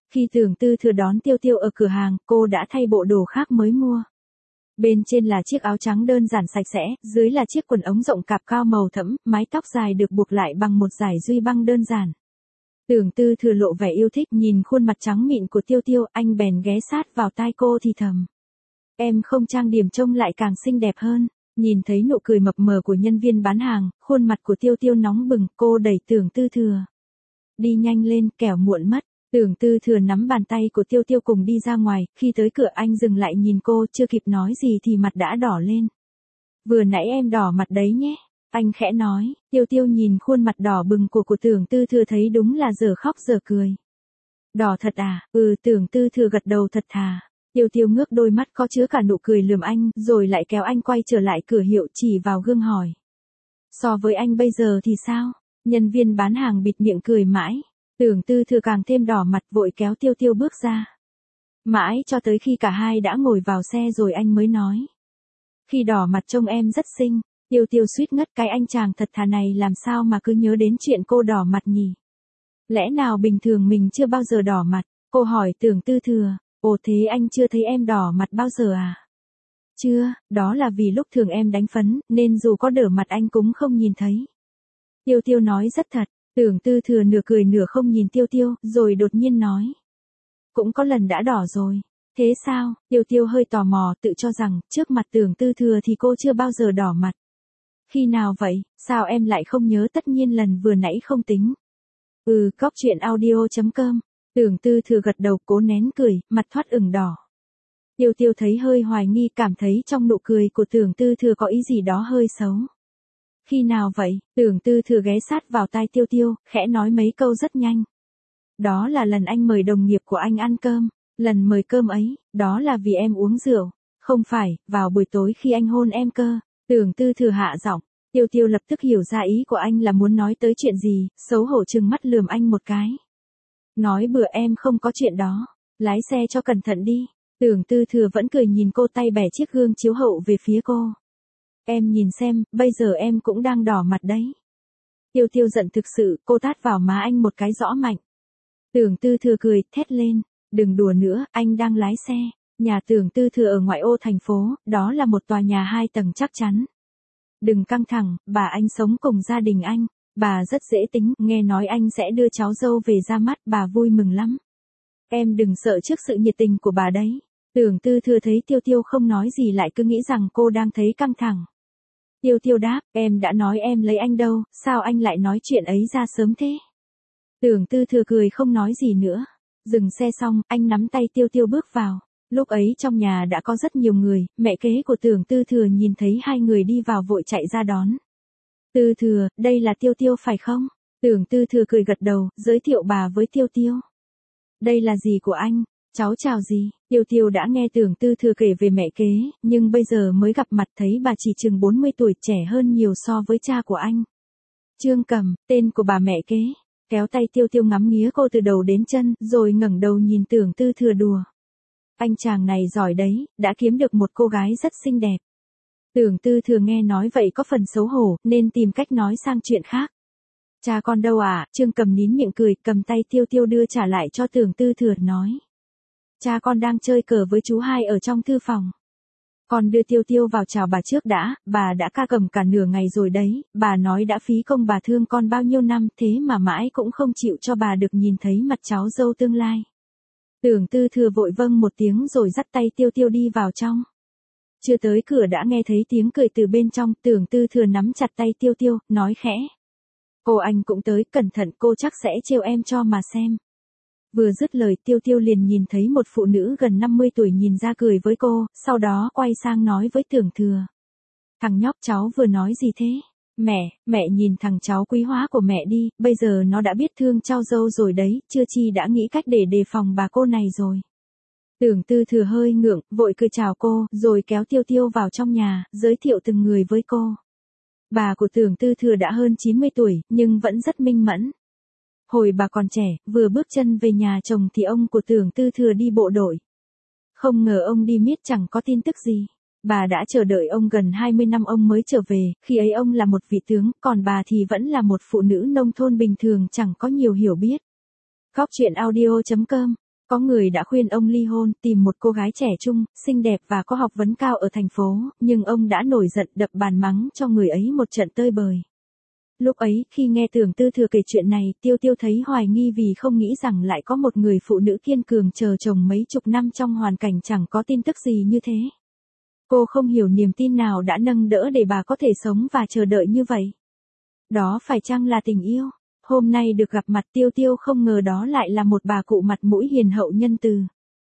Khi Tưởng Tư Thừa đón Tiêu Tiêu ở cửa hàng, cô đã thay bộ đồ khác mới mua. Bên trên là chiếc áo trắng đơn giản sạch sẽ, dưới là chiếc quần ống rộng cạp cao màu thẫm, mái tóc dài được buộc lại bằng một dải duy băng đơn giản. Tưởng Tư Thừa lộ vẻ yêu thích, nhìn khuôn mặt trắng mịn của Tiêu Tiêu, anh bèn ghé sát vào tai cô thì thầm. Em không trang điểm trông lại càng xinh đẹp hơn. Nhìn thấy nụ cười mập mờ của nhân viên bán hàng, khuôn mặt của Tiêu Tiêu nóng bừng, cô đẩy Tưởng Tư Thừa. Đi nhanh lên, kẻo muộn mất. Tưởng Tư Thừa nắm bàn tay của Tiêu Tiêu cùng đi ra ngoài, khi tới cửa anh dừng lại nhìn cô, chưa kịp nói gì thì mặt đã đỏ lên. Vừa nãy em đỏ mặt đấy nhé. Anh khẽ nói. Tiêu Tiêu nhìn khuôn mặt đỏ bừng của Tưởng Tư Thừa thấy đúng là giờ khóc giờ cười. Đỏ thật à? Tưởng Tư Thừa gật đầu thật thà. Tiêu Tiêu ngước đôi mắt có chứa cả nụ cười lườm anh, rồi lại kéo anh quay trở lại cửa hiệu chỉ vào gương hỏi. So với anh bây giờ thì sao? Nhân viên bán hàng bịt miệng cười mãi. Tưởng Tư Thừa càng thêm đỏ mặt vội kéo Tiêu Tiêu bước ra. Mãi cho tới khi cả hai đã ngồi vào xe rồi anh mới nói. Khi đỏ mặt trông em rất xinh. Tiêu Tiêu suýt ngất, cái anh chàng thật thà này làm sao mà cứ nhớ đến chuyện cô đỏ mặt nhỉ? Lẽ nào bình thường mình chưa bao giờ đỏ mặt? Cô hỏi Tưởng Tư Thừa. Ồ thế anh chưa thấy em đỏ mặt bao giờ à? Chưa, đó là vì lúc thường em đánh phấn, nên dù có đỏ mặt anh cũng không nhìn thấy. Tiêu Tiêu nói rất thật. Tưởng Tư Thừa nửa cười nửa không nhìn Tiêu Tiêu, rồi đột nhiên nói. Cũng có lần đã đỏ rồi. Thế sao? Tiêu Tiêu hơi tò mò, tự cho rằng, trước mặt Tưởng Tư Thừa thì cô chưa bao giờ đỏ mặt. Khi nào vậy? Sao em lại không nhớ? Tất nhiên lần vừa nãy không tính. Cóc truyện audio.com. Tưởng Tư Thừa gật đầu cố nén cười, mặt thoát ửng đỏ. Tiêu Tiêu thấy hơi hoài nghi, cảm thấy trong nụ cười của Tưởng Tư Thừa có ý gì đó hơi xấu. Khi nào vậy? Tưởng Tư Thừa ghé sát vào tai Tiêu Tiêu, khẽ nói mấy câu rất nhanh. Đó là lần anh mời đồng nghiệp của anh ăn cơm. Lần mời cơm ấy, đó là vì em uống rượu. Không phải, vào buổi tối khi anh hôn em cơ. Tưởng Tư Thừa hạ giọng. Tiêu Tiêu lập tức hiểu ra ý của anh là muốn nói tới chuyện gì, xấu hổ trừng mắt lườm anh một cái. Nói bừa em không có chuyện đó. Lái xe cho cẩn thận đi. Tưởng Tư Thừa vẫn cười nhìn cô, tay bẻ chiếc gương chiếu hậu về phía cô. Em nhìn xem, bây giờ em cũng đang đỏ mặt đấy. Tiêu Tiêu giận thực sự, cô tát vào má anh một cái rõ mạnh. Tưởng Tư Thừa cười, thét lên. Đừng đùa nữa, anh đang lái xe. Nhà Tưởng Tư Thừa ở ngoại ô thành phố, đó là một tòa nhà 2 tầng chắc chắn. Đừng căng thẳng, bà anh sống cùng gia đình anh. Bà rất dễ tính, nghe nói anh sẽ đưa cháu dâu về ra mắt, bà vui mừng lắm. Em đừng sợ trước sự nhiệt tình của bà đấy. Tưởng Tư Thừa thấy Tiêu Tiêu không nói gì lại cứ nghĩ rằng cô đang thấy căng thẳng. Tiêu Tiêu đáp, em đã nói em lấy anh đâu, sao anh lại nói chuyện ấy ra sớm thế? Tưởng Tư Thừa cười không nói gì nữa. Dừng xe xong, anh nắm tay Tiêu Tiêu bước vào. Lúc ấy trong nhà đã có rất nhiều người, mẹ kế của Tưởng Tư Thừa nhìn thấy hai người đi vào vội chạy ra đón. Tư Thừa, đây là Tiêu Tiêu phải không? Tưởng Tư Thừa cười gật đầu, giới thiệu bà với Tiêu Tiêu. Đây là dì của anh, cháu chào dì. Tiêu Tiêu đã nghe Tưởng Tư Thừa kể về mẹ kế, nhưng bây giờ mới gặp mặt thấy bà chỉ chừng 40 tuổi, trẻ hơn nhiều so với cha của anh. Trương Cầm, tên của bà mẹ kế. Kéo tay Tiêu Tiêu ngắm nghía cô từ đầu đến chân, rồi ngẩng đầu nhìn Tưởng Tư Thừa đùa. Anh chàng này giỏi đấy, đã kiếm được một cô gái rất xinh đẹp. Tưởng Tư Thừa nghe nói vậy có phần xấu hổ, nên tìm cách nói sang chuyện khác. Cha con đâu à? Trương Cầm nín miệng cười, cầm tay Tiêu Tiêu đưa trả lại cho Tưởng Tư Thừa nói. Cha con đang chơi cờ với chú hai ở trong thư phòng. Con đưa Tiêu Tiêu vào chào bà trước đã, bà đã ca cầm cả nửa ngày rồi đấy, bà nói đã phí công bà thương con bao nhiêu năm thế mà mãi cũng không chịu cho bà được nhìn thấy mặt cháu dâu tương lai. Tưởng Tư Thừa vội vâng một tiếng rồi dắt tay Tiêu Tiêu đi vào trong. Chưa tới cửa đã nghe thấy tiếng cười từ bên trong, Tưởng Tư Thừa nắm chặt tay Tiêu Tiêu, nói khẽ. Cô anh cũng tới, cẩn thận cô chắc sẽ trêu em cho mà xem. Vừa dứt lời Tiêu Tiêu liền nhìn thấy một phụ nữ gần 50 tuổi nhìn ra cười với cô, sau đó quay sang nói với Tưởng Thừa. Thằng nhóc cháu vừa nói gì thế? Mẹ nhìn thằng cháu quý hóa của mẹ đi, bây giờ nó đã biết thương cháu dâu rồi đấy, chưa chi đã nghĩ cách để đề phòng bà cô này rồi. Tưởng Tư Thừa hơi ngượng, vội cười chào cô, rồi kéo Tiêu Tiêu vào trong nhà, giới thiệu từng người với cô. Bà của Tưởng Tư Thừa đã hơn 90 tuổi, nhưng vẫn rất minh mẫn. Hồi bà còn trẻ, vừa bước chân về nhà chồng thì ông của Tưởng Tư Thừa đi bộ đội. Không ngờ ông đi miết chẳng có tin tức gì. Bà đã chờ đợi ông gần 20 năm ông mới trở về, khi ấy ông là một vị tướng, còn bà thì vẫn là một phụ nữ nông thôn bình thường chẳng có nhiều hiểu biết. Góc truyện audio.com Có người đã khuyên ông ly hôn, tìm một cô gái trẻ trung, xinh đẹp và có học vấn cao ở thành phố, nhưng ông đã nổi giận đập bàn mắng cho người ấy một trận tơi bời. Lúc ấy, khi nghe Tưởng Tư Thừa kể chuyện này, Tiêu Tiêu thấy hoài nghi vì không nghĩ rằng lại có một người phụ nữ kiên cường chờ chồng mấy chục năm trong hoàn cảnh chẳng có tin tức gì như thế. Cô không hiểu niềm tin nào đã nâng đỡ để bà có thể sống và chờ đợi như vậy. Đó phải chăng là tình yêu? Hôm nay được gặp mặt Tiêu Tiêu không ngờ đó lại là một bà cụ mặt mũi hiền hậu nhân từ.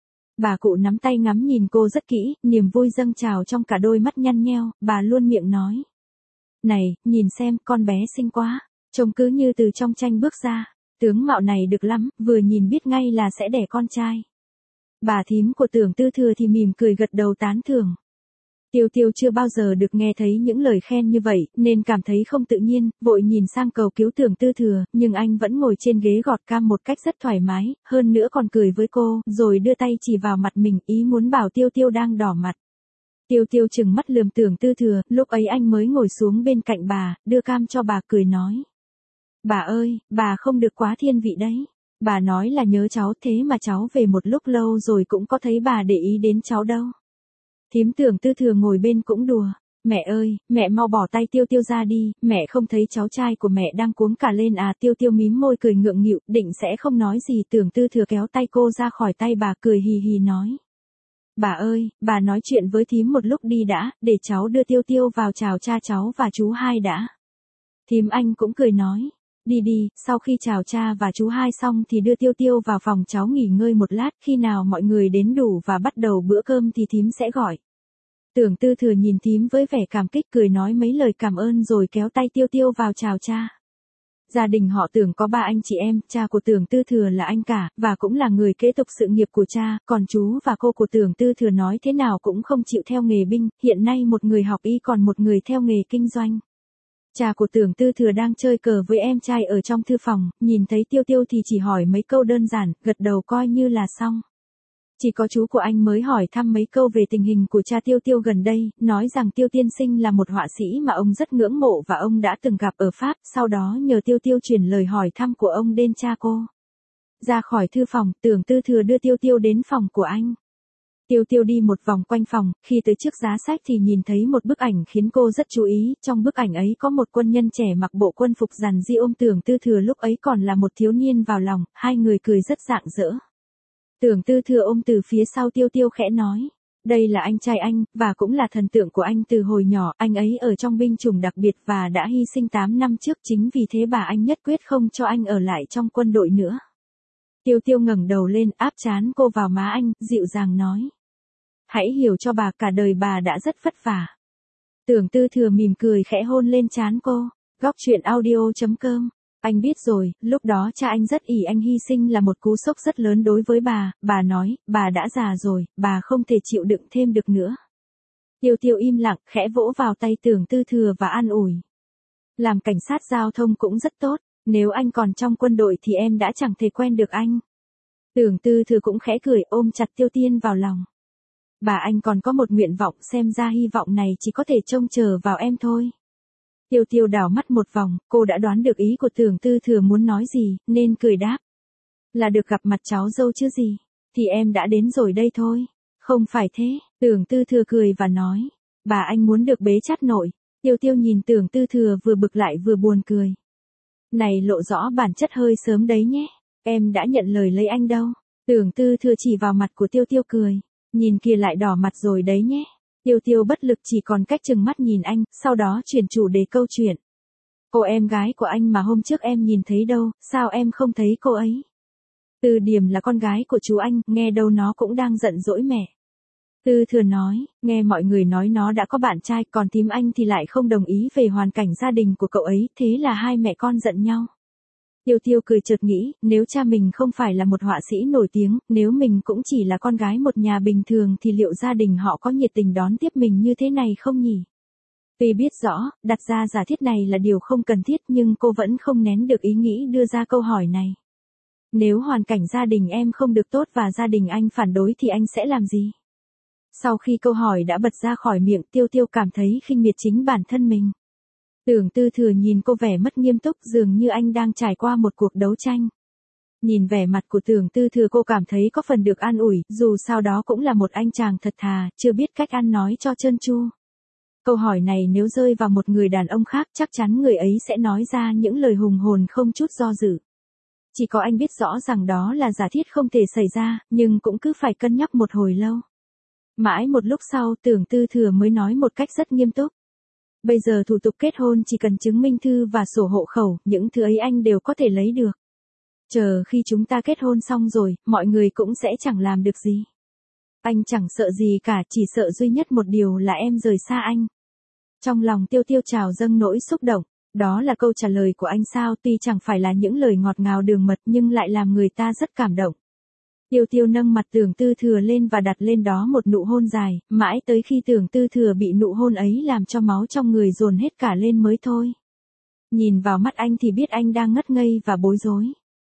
Bà cụ nắm tay ngắm nhìn cô rất kỹ, niềm vui dâng trào trong cả đôi mắt nhăn nheo, bà luôn miệng nói. Này, nhìn xem, con bé xinh quá, trông cứ như từ trong tranh bước ra, tướng mạo này được lắm, vừa nhìn biết ngay là sẽ đẻ con trai. Bà thím của Tưởng Tư Thừa thì mỉm cười gật đầu tán thưởng. Tiêu Tiêu chưa bao giờ được nghe thấy những lời khen như vậy, nên cảm thấy không tự nhiên, vội nhìn sang cầu cứu Tưởng Tư Thừa, nhưng anh vẫn ngồi trên ghế gọt cam một cách rất thoải mái, hơn nữa còn cười với cô, rồi đưa tay chỉ vào mặt mình, ý muốn bảo Tiêu Tiêu đang đỏ mặt. Tiêu Tiêu trừng mắt lườm Tưởng Tư Thừa, lúc ấy anh mới ngồi xuống bên cạnh bà, đưa cam cho bà cười nói. Bà ơi, bà không được quá thiên vị đấy. Bà nói là nhớ cháu thế mà cháu về một lúc lâu rồi cũng có thấy bà để ý đến cháu đâu. Thím Tưởng Tư Thừa ngồi bên cũng đùa. Mẹ ơi, mẹ mau bỏ tay Tiêu Tiêu ra đi, mẹ không thấy cháu trai của mẹ đang cuống cả lên à. Tiêu Tiêu mím môi cười ngượng nghịu, định sẽ không nói gì. Tưởng Tư Thừa kéo tay cô ra khỏi tay bà cười hì hì nói. Bà ơi, bà nói chuyện với thím một lúc đi đã, để cháu đưa Tiêu Tiêu vào chào cha cháu và chú hai đã. Thím Anh cũng cười nói. Đi đi, sau khi chào cha và chú hai xong thì đưa Tiêu Tiêu vào phòng cháu nghỉ ngơi một lát, khi nào mọi người đến đủ và bắt đầu bữa cơm thì thím sẽ gọi. Tưởng Tư Thừa nhìn thím với vẻ cảm kích cười nói mấy lời cảm ơn rồi kéo tay Tiêu Tiêu vào chào cha. Gia đình họ Tưởng có 3 anh chị em, cha của Tưởng Tư Thừa là anh cả, và cũng là người kế tục sự nghiệp của cha, còn chú và cô của Tưởng Tư Thừa nói thế nào cũng không chịu theo nghề binh, hiện nay một người học y còn một người theo nghề kinh doanh. Cha của Tưởng Tư Thừa đang chơi cờ với em trai ở trong thư phòng, nhìn thấy Tiêu Tiêu thì chỉ hỏi mấy câu đơn giản, gật đầu coi như là xong. Chỉ có chú của anh mới hỏi thăm mấy câu về tình hình của cha Tiêu Tiêu gần đây, nói rằng Tiêu tiên sinh là một họa sĩ mà ông rất ngưỡng mộ và ông đã từng gặp ở Pháp, sau đó nhờ Tiêu Tiêu chuyển lời hỏi thăm của ông đến cha cô. Ra khỏi thư phòng, Tưởng Tư Thừa đưa Tiêu Tiêu đến phòng của anh. Tiêu Tiêu đi một vòng quanh phòng, khi tới trước giá sách thì nhìn thấy một bức ảnh khiến cô rất chú ý, trong bức ảnh ấy có một quân nhân trẻ mặc bộ quân phục rằn ri ôm Tưởng Tư Thừa lúc ấy còn là một thiếu niên vào lòng, hai người cười rất rạng rỡ. Tưởng Tư Thừa ôm từ phía sau Tiêu Tiêu khẽ nói, đây là anh trai anh, và cũng là thần tượng của anh từ hồi nhỏ, anh ấy ở trong binh chủng đặc biệt và đã hy sinh 8 năm trước, chính vì thế bà anh nhất quyết không cho anh ở lại trong quân đội nữa. Tiêu Tiêu ngẩng đầu lên áp trán cô vào má anh, dịu dàng nói. Hãy hiểu cho bà, cả đời bà đã rất vất vả. Tưởng Tư Thừa mỉm cười khẽ hôn lên trán cô. Góc truyện audio.com. Anh biết rồi, lúc đó cha anh rất ỷ anh hy sinh là một cú sốc rất lớn đối với bà nói, bà đã già rồi, bà không thể chịu đựng thêm được nữa. Tiêu Tiêu im lặng, khẽ vỗ vào tay Tưởng Tư Thừa và an ủi. Làm cảnh sát giao thông cũng rất tốt, nếu anh còn trong quân đội thì em đã chẳng thể quen được anh. Tưởng Tư Thừa cũng khẽ cười ôm chặt Tiêu Tiên vào lòng. Bà anh còn có một nguyện vọng, xem ra hy vọng này chỉ có thể trông chờ vào em thôi. Tiêu Tiêu đảo mắt một vòng, cô đã đoán được ý của Tưởng Tư Thừa muốn nói gì, nên cười đáp. Là được gặp mặt cháu dâu chứ gì, thì em đã đến rồi đây thôi. Không phải thế, Tưởng Tư Thừa cười và nói. Bà anh muốn được bế chắt nội. Tiêu Tiêu nhìn Tưởng Tư Thừa vừa bực lại vừa buồn cười. Này lộ rõ bản chất hơi sớm đấy nhé, em đã nhận lời lấy anh đâu. Tưởng Tư Thừa chỉ vào mặt của Tiêu Tiêu cười. Nhìn kìa lại đỏ mặt rồi đấy nhé. Tiêu Tiêu bất lực chỉ còn cách trừng mắt nhìn anh, sau đó chuyển chủ đề câu chuyện. Cô em gái của anh mà hôm trước em nhìn thấy đâu, sao em không thấy cô ấy? Từ Điểm là con gái của chú anh, nghe đâu nó cũng đang giận dỗi mẹ. Tư Thừa nói, nghe mọi người nói nó đã có bạn trai, còn thím anh thì lại không đồng ý về hoàn cảnh gia đình của cậu ấy, thế là hai mẹ con giận nhau. Tiêu Tiêu cười chợt nghĩ, nếu cha mình không phải là một họa sĩ nổi tiếng, nếu mình cũng chỉ là con gái một nhà bình thường thì liệu gia đình họ có nhiệt tình đón tiếp mình như thế này không nhỉ? Vì biết rõ, đặt ra giả thiết này là điều không cần thiết nhưng cô vẫn không nén được ý nghĩ đưa ra câu hỏi này. Nếu hoàn cảnh gia đình em không được tốt và gia đình anh phản đối thì anh sẽ làm gì? Sau khi câu hỏi đã bật ra khỏi miệng, Tiêu Tiêu cảm thấy khinh miệt chính bản thân mình. Tưởng Tư Thừa nhìn cô vẻ mất nghiêm túc dường như anh đang trải qua một cuộc đấu tranh. Nhìn vẻ mặt của Tưởng Tư Thừa cô cảm thấy có phần được an ủi, dù sao đó cũng là một anh chàng thật thà, chưa biết cách ăn nói cho trơn tru. Câu hỏi này nếu rơi vào một người đàn ông khác chắc chắn người ấy sẽ nói ra những lời hùng hồn không chút do dự. Chỉ có anh biết rõ rằng đó là giả thiết không thể xảy ra, nhưng cũng cứ phải cân nhắc một hồi lâu. Mãi một lúc sau Tưởng Tư Thừa mới nói một cách rất nghiêm túc. Bây giờ thủ tục kết hôn chỉ cần chứng minh thư và sổ hộ khẩu, những thứ ấy anh đều có thể lấy được. Chờ khi chúng ta kết hôn xong rồi, mọi người cũng sẽ chẳng làm được gì. Anh chẳng sợ gì cả, chỉ sợ duy nhất một điều là em rời xa anh. Trong lòng Tiêu Tiêu trào dâng nỗi xúc động, đó là câu trả lời của anh sao, tuy chẳng phải là những lời ngọt ngào đường mật nhưng lại làm người ta rất cảm động. Tiêu Tiêu nâng mặt Tưởng Tư Thừa lên và đặt lên đó một nụ hôn dài, mãi tới khi Tưởng Tư Thừa bị nụ hôn ấy làm cho máu trong người dồn hết cả lên mới thôi. Nhìn vào mắt anh thì biết anh đang ngất ngây và bối rối.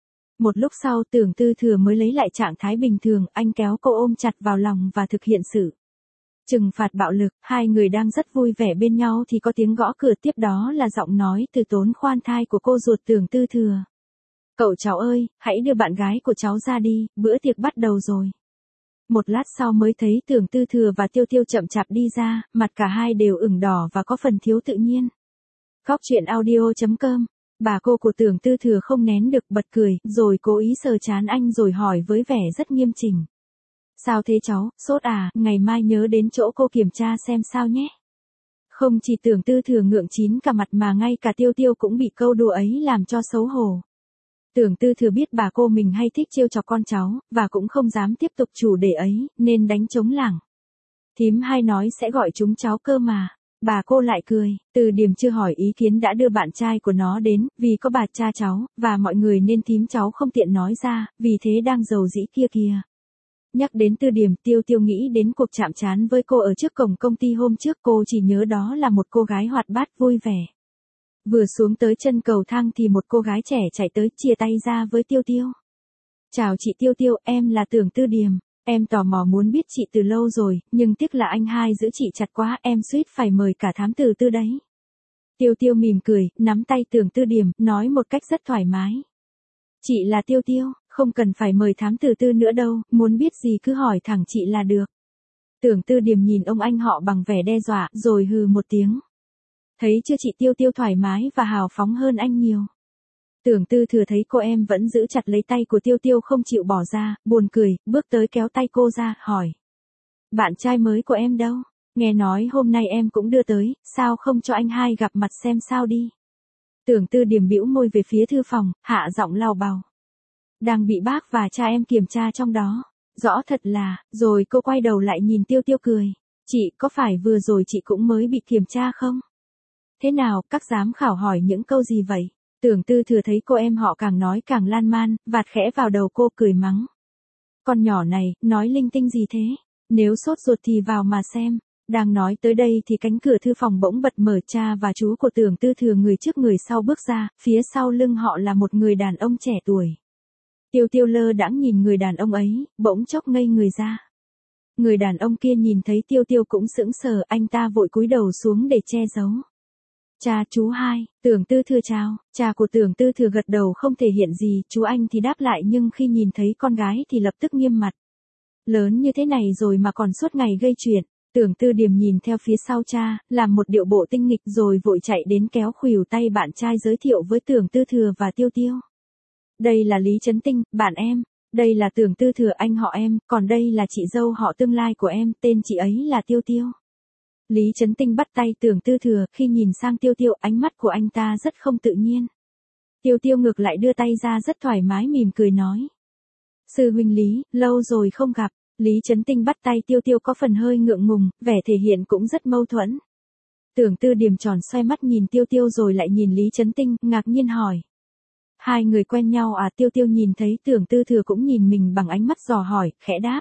Một lúc sau Tưởng Tư Thừa mới lấy lại trạng thái bình thường, anh kéo cô ôm chặt vào lòng và thực hiện sự trừng phạt bạo lực. Hai người đang rất vui vẻ bên nhau thì có tiếng gõ cửa, tiếp đó là giọng nói từ tốn khoan thai của cô ruột Tưởng Tư Thừa. Cậu cháu ơi, hãy đưa bạn gái của cháu ra đi, bữa tiệc bắt đầu rồi. Một lát sau mới thấy Tưởng Tư Thừa và Tiêu Tiêu chậm chạp đi ra, mặt cả hai đều ửng đỏ và có phần thiếu tự nhiên. Góc truyện audio.com. Bà cô của Tưởng Tư Thừa không nén được bật cười, rồi cố ý sờ trán anh rồi hỏi với vẻ rất nghiêm chỉnh. Sao thế cháu, sốt à, ngày mai nhớ đến chỗ cô kiểm tra xem sao nhé. Không chỉ Tưởng Tư Thừa ngượng chín cả mặt mà ngay cả Tiêu Tiêu cũng bị câu đùa ấy làm cho xấu hổ. Tưởng Tư Thừa biết bà cô mình hay thích trêu chọc con cháu, và cũng không dám tiếp tục chủ đề ấy, nên đánh trống lảng. Thím hay nói sẽ gọi chúng cháu cơ mà. Bà cô lại cười, Từ Điểm chưa hỏi ý kiến đã đưa bạn trai của nó đến, vì có bà cha cháu, và mọi người nên thím cháu không tiện nói ra, vì thế đang giàu dĩ kia kìa. Nhắc đến Từ Điểm, Tiêu Tiêu nghĩ đến cuộc chạm trán với cô ở trước cổng công ty hôm trước, cô chỉ nhớ đó là một cô gái hoạt bát vui vẻ. Vừa xuống tới chân cầu thang thì một cô gái trẻ chạy tới chia tay ra với Tiêu Tiêu. Chào chị Tiêu Tiêu, em là Tưởng Tư Điểm. Em tò mò muốn biết chị từ lâu rồi, nhưng tiếc là anh hai giữ chị chặt quá, em suýt phải mời cả thám tử Tư đấy. Tiêu Tiêu mỉm cười, nắm tay Tưởng Tư Điểm, nói một cách rất thoải mái. Chị là Tiêu Tiêu, không cần phải mời thám tử Tư nữa đâu, muốn biết gì cứ hỏi thẳng chị là được. Tưởng Tư Điểm nhìn ông anh họ bằng vẻ đe dọa, rồi hừ một tiếng. Thấy chưa, chị Tiêu Tiêu thoải mái và hào phóng hơn anh nhiều. Tưởng Tư Thừa thấy cô em vẫn giữ chặt lấy tay của Tiêu Tiêu không chịu bỏ ra, buồn cười, bước tới kéo tay cô ra, hỏi. Bạn trai mới của em đâu? Nghe nói hôm nay em cũng đưa tới, sao không cho anh hai gặp mặt xem sao đi? Tưởng Tư Điểm bĩu môi về phía thư phòng, hạ giọng lào bào. Đang bị bác và cha em kiểm tra trong đó. Rõ thật là, rồi cô quay đầu lại nhìn Tiêu Tiêu cười. Chị, có phải vừa rồi chị cũng mới bị kiểm tra không? Thế nào, các giám khảo hỏi những câu gì vậy? Tưởng Tư Thừa thấy cô em họ càng nói càng lan man, vạt khẽ vào đầu cô cười mắng. Con nhỏ này, nói linh tinh gì thế? Nếu sốt ruột thì vào mà xem. Đang nói tới đây thì cánh cửa thư phòng bỗng bật mở, cha và chú của Tưởng Tư Thừa người trước người sau bước ra, phía sau lưng họ là một người đàn ông trẻ tuổi. Tiêu Tiêu lơ đãng nhìn người đàn ông ấy, bỗng chốc ngây người ra. Người đàn ông kia nhìn thấy Tiêu Tiêu cũng sững sờ, anh ta vội cúi đầu xuống để che giấu. Cha, chú hai, Tưởng Tư Thừa chào. Cha của Tưởng Tư Thừa gật đầu không thể hiện gì, chú anh thì đáp lại, nhưng khi nhìn thấy con gái thì lập tức nghiêm mặt. Lớn như thế này rồi mà còn suốt ngày gây chuyện. Tưởng Tư Điểm nhìn theo phía sau cha, làm một điệu bộ tinh nghịch rồi vội chạy đến kéo khuỷu tay bạn trai giới thiệu với Tưởng Tư Thừa và Tiêu Tiêu. Đây là Lý Chấn Tinh, bạn em. Đây là Tưởng Tư Thừa, anh họ em, còn đây là chị dâu họ tương lai của em, tên chị ấy là Tiêu Tiêu. Lý Chấn Tinh bắt tay Tưởng Tư Thừa, khi nhìn sang Tiêu Tiêu, ánh mắt của anh ta rất không tự nhiên. Tiêu Tiêu ngược lại đưa tay ra rất thoải mái mỉm cười nói. Sư huynh Lý, lâu rồi không gặp. Lý Chấn Tinh bắt tay Tiêu Tiêu có phần hơi ngượng ngùng, vẻ thể hiện cũng rất mâu thuẫn. Tưởng Tư Điểm tròn xoay mắt nhìn Tiêu Tiêu rồi lại nhìn Lý Chấn Tinh, ngạc nhiên hỏi. Hai người quen nhau à? Tiêu Tiêu nhìn thấy Tưởng Tư Thừa cũng nhìn mình bằng ánh mắt dò hỏi, khẽ đáp.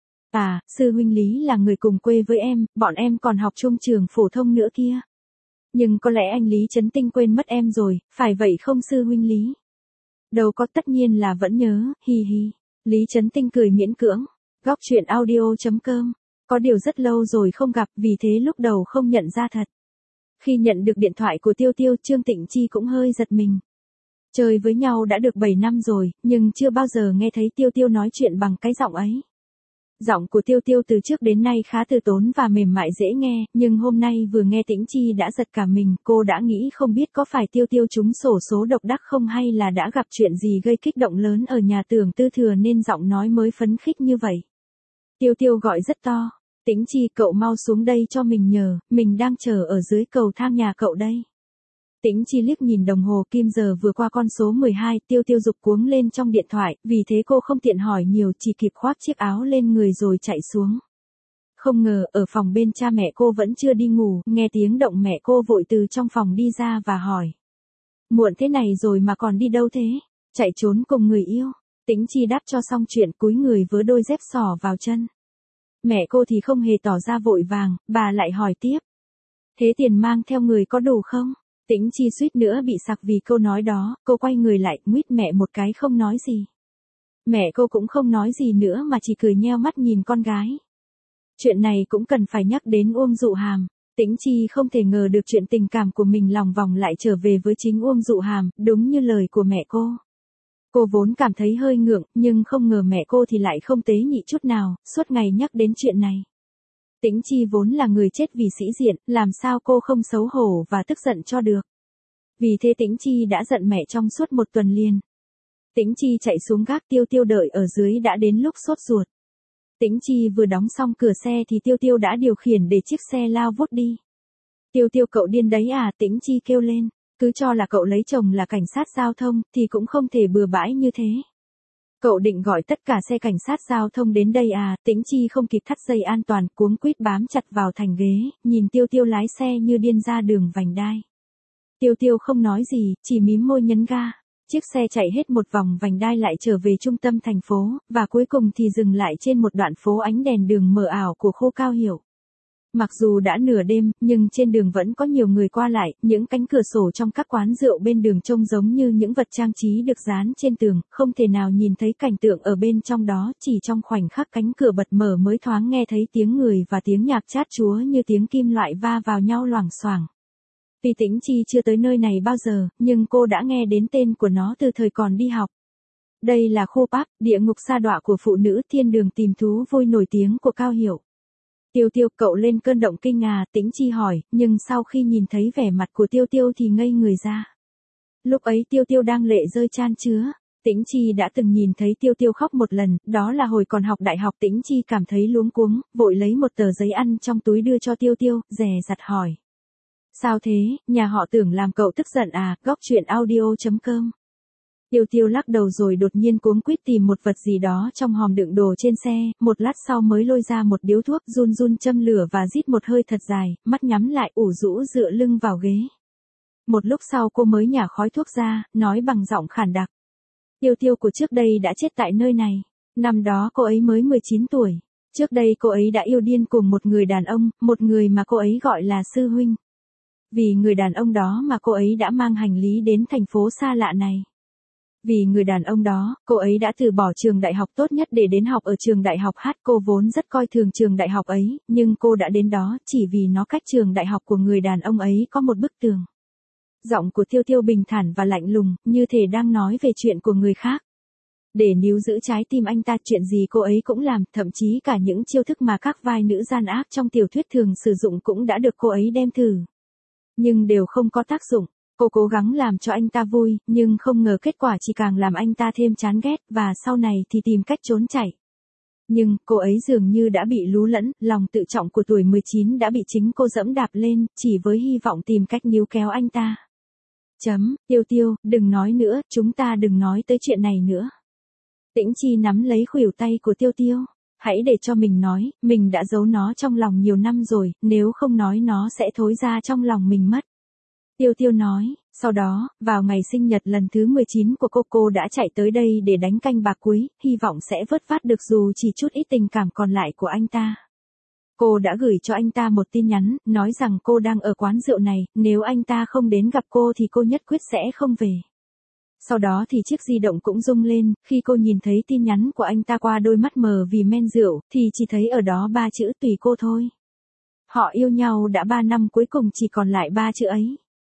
À, sư huynh Lý là người cùng quê với em, bọn em còn học chung trường phổ thông nữa kia. Nhưng có lẽ anh Lý Chấn Tinh quên mất em rồi, phải vậy không sư huynh Lý? Đâu có, tất nhiên là vẫn nhớ, hi hi. Lý Chấn Tinh cười miễn cưỡng. Góc truyện audio.com. Có điều rất lâu rồi không gặp, vì thế lúc đầu không nhận ra thật. Khi nhận được điện thoại của Tiêu Tiêu, Trương Tịnh Chi cũng hơi giật mình. Chơi với nhau đã được 7 năm rồi, nhưng chưa bao giờ nghe thấy Tiêu Tiêu nói chuyện bằng cái giọng ấy. Giọng của Tiêu Tiêu từ trước đến nay khá từ tốn và mềm mại dễ nghe, nhưng hôm nay vừa nghe Tĩnh Chi đã giật cả mình, cô đã nghĩ không biết có phải Tiêu Tiêu trúng xổ số độc đắc không hay là đã gặp chuyện gì gây kích động lớn ở nhà Tưởng Tư Thừa nên giọng nói mới phấn khích như vậy. Tiêu Tiêu gọi rất to, Tĩnh Chi cậu mau xuống đây cho mình nhờ, mình đang chờ ở dưới cầu thang nhà cậu đây. Tĩnh Chi liếc nhìn đồng hồ kim giờ vừa qua con số 12, Tiêu Tiêu giục cuống lên trong điện thoại, vì thế cô không tiện hỏi nhiều, chỉ kịp khoác chiếc áo lên người rồi chạy xuống. Không ngờ, ở phòng bên cha mẹ cô vẫn chưa đi ngủ, nghe tiếng động mẹ cô vội từ trong phòng đi ra và hỏi. Muộn thế này rồi mà còn đi đâu thế? Chạy trốn cùng người yêu. Tĩnh Chi đáp cho xong chuyện cúi người vớ đôi dép sỏ vào chân. Mẹ cô thì không hề tỏ ra vội vàng, bà lại hỏi tiếp. Thế tiền mang theo người có đủ không? Tĩnh Chi suýt nữa bị sặc vì câu nói đó, cô quay người lại, nguýt mẹ một cái không nói gì. Mẹ cô cũng không nói gì nữa mà chỉ cười nheo mắt nhìn con gái. Chuyện này cũng cần phải nhắc đến Uông Dụ Hàm. Tĩnh Chi không thể ngờ được chuyện tình cảm của mình lòng vòng lại trở về với chính Uông Dụ Hàm, đúng như lời của mẹ cô. Cô vốn cảm thấy hơi ngượng, nhưng không ngờ mẹ cô thì lại không tế nhị chút nào, suốt ngày nhắc đến chuyện này. Tĩnh Chi vốn là người chết vì sĩ diện, làm sao cô không xấu hổ và tức giận cho được. Vì thế Tĩnh Chi đã giận mẹ trong suốt một tuần liền. Tĩnh Chi chạy xuống gác, Tiêu Tiêu đợi ở dưới đã đến lúc sốt ruột. Tĩnh Chi vừa đóng xong cửa xe thì Tiêu Tiêu đã điều khiển để chiếc xe lao vút đi. Tiêu Tiêu cậu điên đấy à, Tĩnh Chi kêu lên, cứ cho là cậu lấy chồng là cảnh sát giao thông thì cũng không thể bừa bãi như thế. Cậu định gọi tất cả xe cảnh sát giao thông đến đây à? Tĩnh Chi không kịp thắt dây an toàn, cuống quýt bám chặt vào thành ghế, nhìn Tiêu Tiêu lái xe như điên ra đường vành đai. Tiêu Tiêu không nói gì, chỉ mím môi nhấn ga. Chiếc xe chạy hết một vòng vành đai lại trở về trung tâm thành phố, và cuối cùng thì dừng lại trên một đoạn phố ánh đèn đường mờ ảo của khu Cao Hiểu. Mặc dù đã nửa đêm, nhưng trên đường vẫn có nhiều người qua lại, những cánh cửa sổ trong các quán rượu bên đường trông giống như những vật trang trí được dán trên tường, không thể nào nhìn thấy cảnh tượng ở bên trong đó, chỉ trong khoảnh khắc cánh cửa bật mở mới thoáng nghe thấy tiếng người và tiếng nhạc chát chúa như tiếng kim loại va vào nhau loảng xoảng. Tuy Tĩnh Chi chưa tới nơi này bao giờ, nhưng cô đã nghe đến tên của nó từ thời còn đi học. Đây là khu pub, địa ngục sa đọa của phụ nữ, thiên đường tìm thú vui nổi tiếng của Cao Hiểu. Tiêu Tiêu cậu lên cơn động kinh à, Tĩnh Chi hỏi, nhưng sau khi nhìn thấy vẻ mặt của Tiêu Tiêu thì ngây người ra. Lúc ấy Tiêu Tiêu đang lệ rơi chan chứa. Tĩnh Chi đã từng nhìn thấy Tiêu Tiêu khóc một lần, đó là hồi còn học đại học. Tĩnh Chi cảm thấy luống cuống, vội lấy một tờ giấy ăn trong túi đưa cho Tiêu Tiêu, dè dặt hỏi. Sao thế, nhà họ Tưởng làm cậu tức giận à? Góc chuyện audio.com. Tiêu Tiêu lắc đầu rồi đột nhiên cuống quýt tìm một vật gì đó trong hòm đựng đồ trên xe, một lát sau mới lôi ra một điếu thuốc, run run châm lửa và rít một hơi thật dài, mắt nhắm lại ủ rũ dựa lưng vào ghế. Một lúc sau cô mới nhả khói thuốc ra, nói bằng giọng khản đặc. Tiêu Tiêu của trước đây đã chết tại nơi này. Năm đó cô ấy mới 19 tuổi. Trước đây cô ấy đã yêu điên cùng một người đàn ông, một người mà cô ấy gọi là sư huynh. Vì người đàn ông đó mà cô ấy đã mang hành lý đến thành phố xa lạ này. Vì người đàn ông đó, cô ấy đã từ bỏ trường đại học tốt nhất để đến học ở trường đại học hát. Cô vốn rất coi thường trường đại học ấy, nhưng cô đã đến đó chỉ vì nó cách trường đại học của người đàn ông ấy có một bức tường. Giọng của Tiêu Tiêu bình thản và lạnh lùng, như thể đang nói về chuyện của người khác. Để níu giữ trái tim anh ta, chuyện gì cô ấy cũng làm, thậm chí cả những chiêu thức mà các vai nữ gian ác trong tiểu thuyết thường sử dụng cũng đã được cô ấy đem thử. Nhưng đều không có tác dụng. Cô cố gắng làm cho anh ta vui, nhưng không ngờ kết quả chỉ càng làm anh ta thêm chán ghét, và sau này thì tìm cách trốn chạy. Nhưng, cô ấy dường như đã bị lú lẫn, lòng tự trọng của tuổi 19 đã bị chính cô dẫm đạp lên, chỉ với hy vọng tìm cách níu kéo anh ta. Tiêu Tiêu, đừng nói nữa, chúng ta đừng nói tới chuyện này nữa. Tĩnh Chi nắm lấy khuỷu tay của Tiêu Tiêu. Hãy để cho mình nói, mình đã giấu nó trong lòng nhiều năm rồi, nếu không nói nó sẽ thối ra trong lòng mình mất. Tiêu Tiêu nói, sau đó, vào ngày sinh nhật lần thứ 19 của cô đã chạy tới đây để đánh canh bạc cuối, hy vọng sẽ vớt vát được dù chỉ chút ít tình cảm còn lại của anh ta. Cô đã gửi cho anh ta một tin nhắn, nói rằng cô đang ở quán rượu này, nếu anh ta không đến gặp cô thì cô nhất quyết sẽ không về. Sau đó thì chiếc di động cũng rung lên, khi cô nhìn thấy tin nhắn của anh ta qua đôi mắt mờ vì men rượu, thì chỉ thấy ở đó 3 chữ tùy cô thôi. Họ yêu nhau đã 3 năm, cuối cùng chỉ còn lại 3 chữ ấy.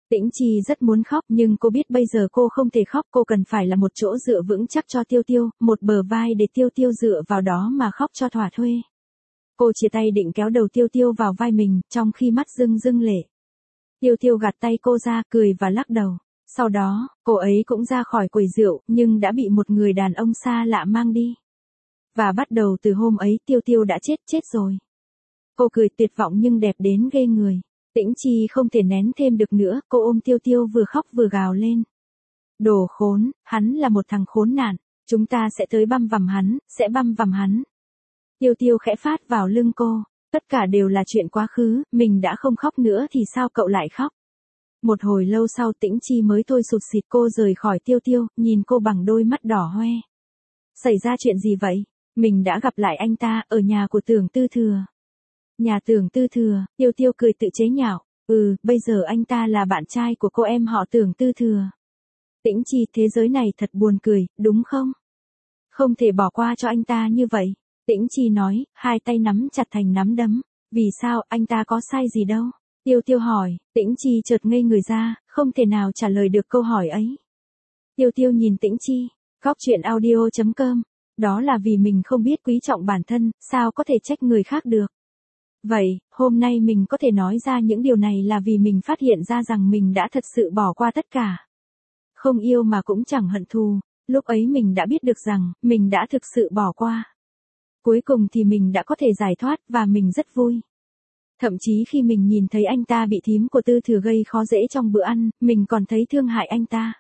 Tĩnh Chi rất muốn khóc nhưng cô biết bây giờ cô không thể khóc, cô cần phải là một chỗ dựa vững chắc cho Tiêu Tiêu, một bờ vai để Tiêu Tiêu dựa vào đó mà khóc cho thỏa thuê. Cô chia tay định kéo đầu Tiêu Tiêu vào vai mình, trong khi mắt rưng rưng lệ. Tiêu Tiêu gạt tay cô ra, cười và lắc đầu. Sau đó, cô ấy cũng ra khỏi quầy rượu, nhưng đã bị một người đàn ông xa lạ mang đi. Và bắt đầu từ hôm ấy Tiêu Tiêu đã chết rồi. Cô cười tuyệt vọng nhưng đẹp đến ghê người. Tĩnh Chi không thể nén thêm được nữa, cô ôm Tiêu Tiêu vừa khóc vừa gào lên. Đồ khốn, hắn là một thằng khốn nạn, chúng ta sẽ tới băm vằm hắn, sẽ băm vằm hắn. Tiêu Tiêu khẽ phát vào lưng cô, tất cả đều là chuyện quá khứ, mình đã không khóc nữa thì sao cậu lại khóc. Một hồi lâu sau Tĩnh Chi mới thôi sụt sịt, cô rời khỏi Tiêu Tiêu, nhìn cô bằng đôi mắt đỏ hoe. Xảy ra chuyện gì vậy? Mình đã gặp lại anh ta, ở nhà của Tưởng Tư Thừa. Nhà Tưởng Tư Thừa, Tiêu Tiêu cười tự chế nhạo. Bây giờ anh ta là bạn trai của cô em họ Tưởng Tư Thừa. Tĩnh Chi, thế giới này thật buồn cười, đúng không? Không thể bỏ qua cho anh ta như vậy. Tĩnh Chi nói, hai tay nắm chặt thành nắm đấm. Vì sao, anh ta có sai gì đâu? Tiêu Tiêu hỏi, Tĩnh Chi chợt ngây người ra, không thể nào trả lời được câu hỏi ấy. Tiêu Tiêu nhìn Tĩnh Chi, Góc Chuyện Audio.com, đó là vì mình không biết quý trọng bản thân, sao có thể trách người khác được. Vậy, hôm nay mình có thể nói ra những điều này là vì mình phát hiện ra rằng mình đã thật sự bỏ qua tất cả. Không yêu mà cũng chẳng hận thù, lúc ấy mình đã biết được rằng, mình đã thực sự bỏ qua. Cuối cùng thì mình đã có thể giải thoát và mình rất vui. Thậm chí khi mình nhìn thấy anh ta bị thím của Tư Thừa gây khó dễ trong bữa ăn, mình còn thấy thương hại anh ta.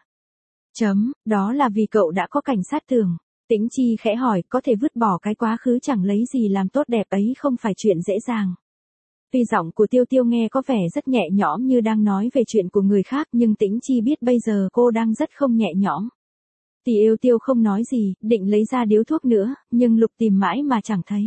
Đó là vì cậu đã có cảnh sát tưởng. Tĩnh Chi khẽ hỏi, có thể vứt bỏ cái quá khứ chẳng lấy gì làm tốt đẹp ấy không phải chuyện dễ dàng. Tuy giọng của Tiêu Tiêu nghe có vẻ rất nhẹ nhõm như đang nói về chuyện của người khác nhưng Tĩnh Chi biết bây giờ cô đang rất không nhẹ nhõm. Tỷ Yêu Tiêu không nói gì, định lấy ra điếu thuốc nữa, nhưng lục tìm mãi mà chẳng thấy.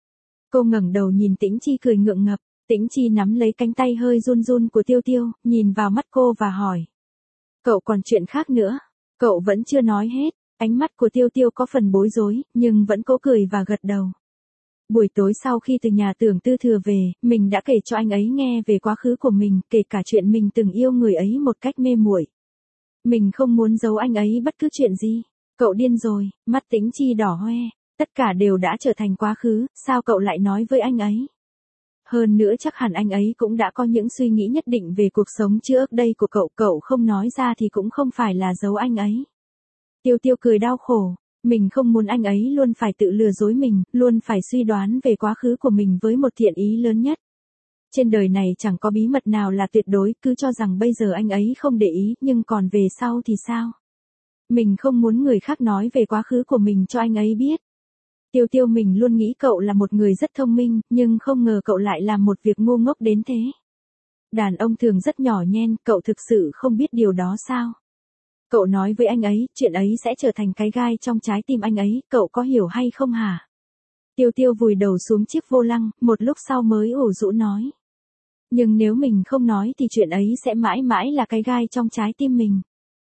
Cô ngẩng đầu nhìn Tĩnh Chi cười ngượng ngập, Tĩnh Chi nắm lấy cánh tay hơi run run của Tiêu Tiêu, nhìn vào mắt cô và hỏi. Cậu còn chuyện khác nữa, cậu vẫn chưa nói hết. Ánh mắt của Tiêu Tiêu có phần bối rối, nhưng vẫn cố cười và gật đầu. Buổi tối sau khi từ nhà Tưởng Tư Thừa về, mình đã kể cho anh ấy nghe về quá khứ của mình, kể cả chuyện mình từng yêu người ấy một cách mê muội. Mình không muốn giấu anh ấy bất cứ chuyện gì. Cậu điên rồi, mắt Tĩnh Chi đỏ hoe, tất cả đều đã trở thành quá khứ, sao cậu lại nói với anh ấy? Hơn nữa chắc hẳn anh ấy cũng đã có những suy nghĩ nhất định về cuộc sống trước đây của cậu không nói ra thì cũng không phải là giấu anh ấy. Tiêu Tiêu cười đau khổ, mình không muốn anh ấy luôn phải tự lừa dối mình, luôn phải suy đoán về quá khứ của mình với một thiện ý lớn nhất. Trên đời này chẳng có bí mật nào là tuyệt đối, cứ cho rằng bây giờ anh ấy không để ý, nhưng còn về sau thì sao? Mình không muốn người khác nói về quá khứ của mình cho anh ấy biết. Tiêu Tiêu, mình luôn nghĩ cậu là một người rất thông minh, nhưng không ngờ cậu lại làm một việc ngu ngốc đến thế. Đàn ông thường rất nhỏ nhen, cậu thực sự không biết điều đó sao? Cậu nói với anh ấy, chuyện ấy sẽ trở thành cái gai trong trái tim anh ấy, cậu có hiểu hay không hả? Tiêu Tiêu vùi đầu xuống chiếc vô lăng, một lúc sau mới ủ rũ nói. Nhưng nếu mình không nói thì chuyện ấy sẽ mãi mãi là cái gai trong trái tim mình.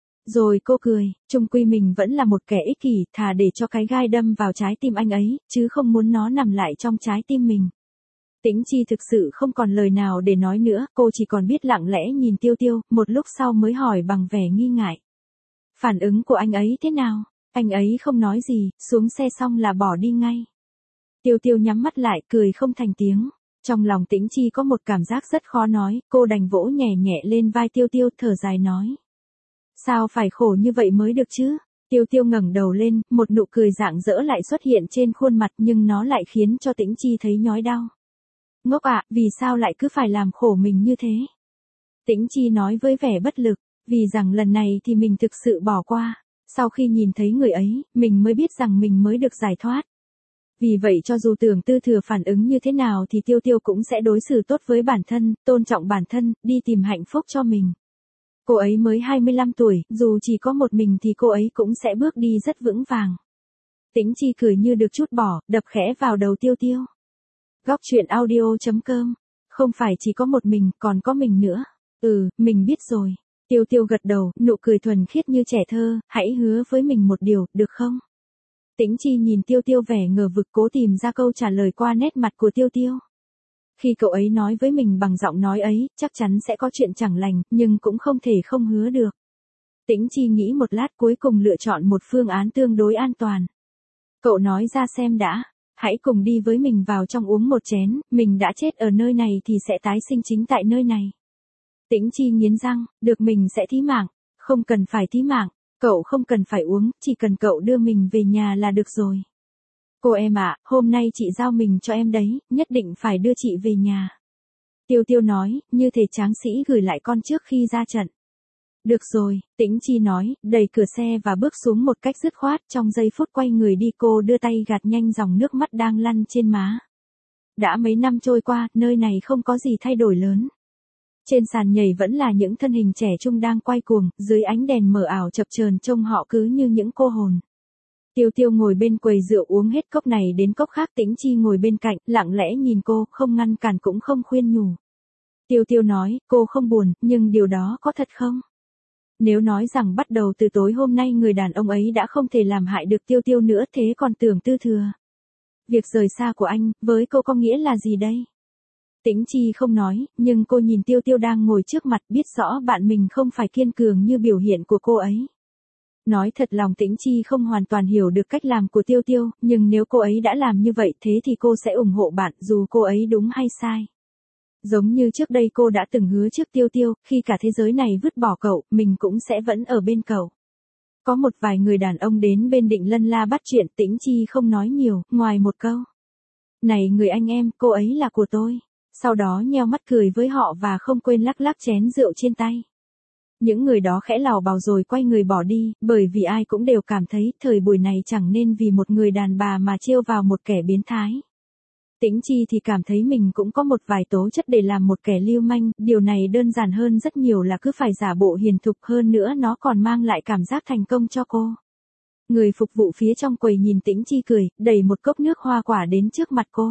Rồi cô cười, chung quy mình vẫn là một kẻ ích kỷ, thà để cho cái gai đâm vào trái tim anh ấy, chứ không muốn nó nằm lại trong trái tim mình. Tĩnh Chi thực sự không còn lời nào để nói nữa, cô chỉ còn biết lặng lẽ nhìn Tiêu Tiêu, một lúc sau mới hỏi bằng vẻ nghi ngại. Phản ứng của anh ấy thế nào? Anh ấy không nói gì, xuống xe xong là bỏ đi ngay. Tiêu Tiêu nhắm mắt lại, cười không thành tiếng. Trong lòng Tĩnh Chi có một cảm giác rất khó nói, cô đành vỗ nhẹ nhẹ lên vai Tiêu Tiêu, thở dài nói. Sao phải khổ như vậy mới được chứ? Tiêu Tiêu ngẩng đầu lên, một nụ cười rạng rỡ lại xuất hiện trên khuôn mặt nhưng nó lại khiến cho Tĩnh Chi thấy nhói đau. Ngốc ạ, vì sao lại cứ phải làm khổ mình như thế? Tĩnh Chi nói với vẻ bất lực. Vì rằng lần này thì mình thực sự bỏ qua. Sau khi nhìn thấy người ấy, mình mới biết rằng mình mới được giải thoát. Vì vậy cho dù Tưởng Tư Thừa phản ứng như thế nào thì Tiêu Tiêu cũng sẽ đối xử tốt với bản thân, tôn trọng bản thân, đi tìm hạnh phúc cho mình. Cô ấy mới 25 tuổi, dù chỉ có một mình thì cô ấy cũng sẽ bước đi rất vững vàng. Tĩnh Chi cười như được trút bỏ, đập khẽ vào đầu Tiêu Tiêu. Góc Chuyện Audio.com, không phải chỉ có một mình, còn có mình nữa. Mình biết rồi. Tiêu Tiêu gật đầu, nụ cười thuần khiết như trẻ thơ, hãy hứa với mình một điều, được không? Tĩnh Chi nhìn Tiêu Tiêu vẻ ngờ vực, cố tìm ra câu trả lời qua nét mặt của Tiêu Tiêu. Khi cậu ấy nói với mình bằng giọng nói ấy, chắc chắn sẽ có chuyện chẳng lành, nhưng cũng không thể không hứa được. Tĩnh Chi nghĩ một lát cuối cùng lựa chọn một phương án tương đối an toàn. Cậu nói ra xem đã, hãy cùng đi với mình vào trong uống một chén, mình đã chết ở nơi này thì sẽ tái sinh chính tại nơi này. Tĩnh Chi nghiến răng, được mình sẽ thí mạng, không cần phải thí mạng, cậu không cần phải uống, chỉ cần cậu đưa mình về nhà là được rồi. Cô em ạ, hôm nay chị giao mình cho em đấy, nhất định phải đưa chị về nhà. Tiêu Tiêu nói, như thể tráng sĩ gửi lại con trước khi ra trận. Được rồi, Tĩnh Chi nói, đẩy cửa xe và bước xuống một cách dứt khoát, trong giây phút quay người đi cô đưa tay gạt nhanh dòng nước mắt đang lăn trên má. Đã mấy năm trôi qua, nơi này không có gì thay đổi lớn. Trên sàn nhảy vẫn là những thân hình trẻ trung đang quay cuồng, dưới ánh đèn mờ ảo chập chờn trông họ cứ như những cô hồn. Tiêu Tiêu ngồi bên quầy rượu uống hết cốc này đến cốc khác, Tĩnh Chi ngồi bên cạnh, lặng lẽ nhìn cô, không ngăn cản cũng không khuyên nhủ. Tiêu Tiêu nói, cô không buồn, nhưng điều đó có thật không? Nếu nói rằng bắt đầu từ tối hôm nay người đàn ông ấy đã không thể làm hại được Tiêu Tiêu nữa thế còn tưởng tư thừa. Việc rời xa của anh, với cô có nghĩa là gì đây? Tĩnh Chi không nói, nhưng cô nhìn Tiêu Tiêu đang ngồi trước mặt biết rõ bạn mình không phải kiên cường như biểu hiện của cô ấy. Nói thật lòng Tĩnh Chi không hoàn toàn hiểu được cách làm của Tiêu Tiêu, nhưng nếu cô ấy đã làm như vậy thế thì cô sẽ ủng hộ bạn dù cô ấy đúng hay sai. Giống như trước đây cô đã từng hứa trước Tiêu Tiêu, khi cả thế giới này vứt bỏ cậu, mình cũng sẽ vẫn ở bên cậu. Có một vài người đàn ông đến bên định lân la bắt chuyện, Tĩnh Chi không nói nhiều, ngoài một câu. Này người anh em, cô ấy là của tôi. Sau đó nheo mắt cười với họ và không quên lắc lắc chén rượu trên tay. Những người đó khẽ lào bào rồi quay người bỏ đi, bởi vì ai cũng đều cảm thấy thời buổi này chẳng nên vì một người đàn bà mà trêu vào một kẻ biến thái. Tĩnh Chi thì cảm thấy mình cũng có một vài tố chất để làm một kẻ lưu manh, điều này đơn giản hơn rất nhiều là cứ phải giả bộ hiền thục, hơn nữa nó còn mang lại cảm giác thành công cho cô. Người phục vụ phía trong quầy nhìn Tĩnh Chi cười, đẩy một cốc nước hoa quả đến trước mặt cô.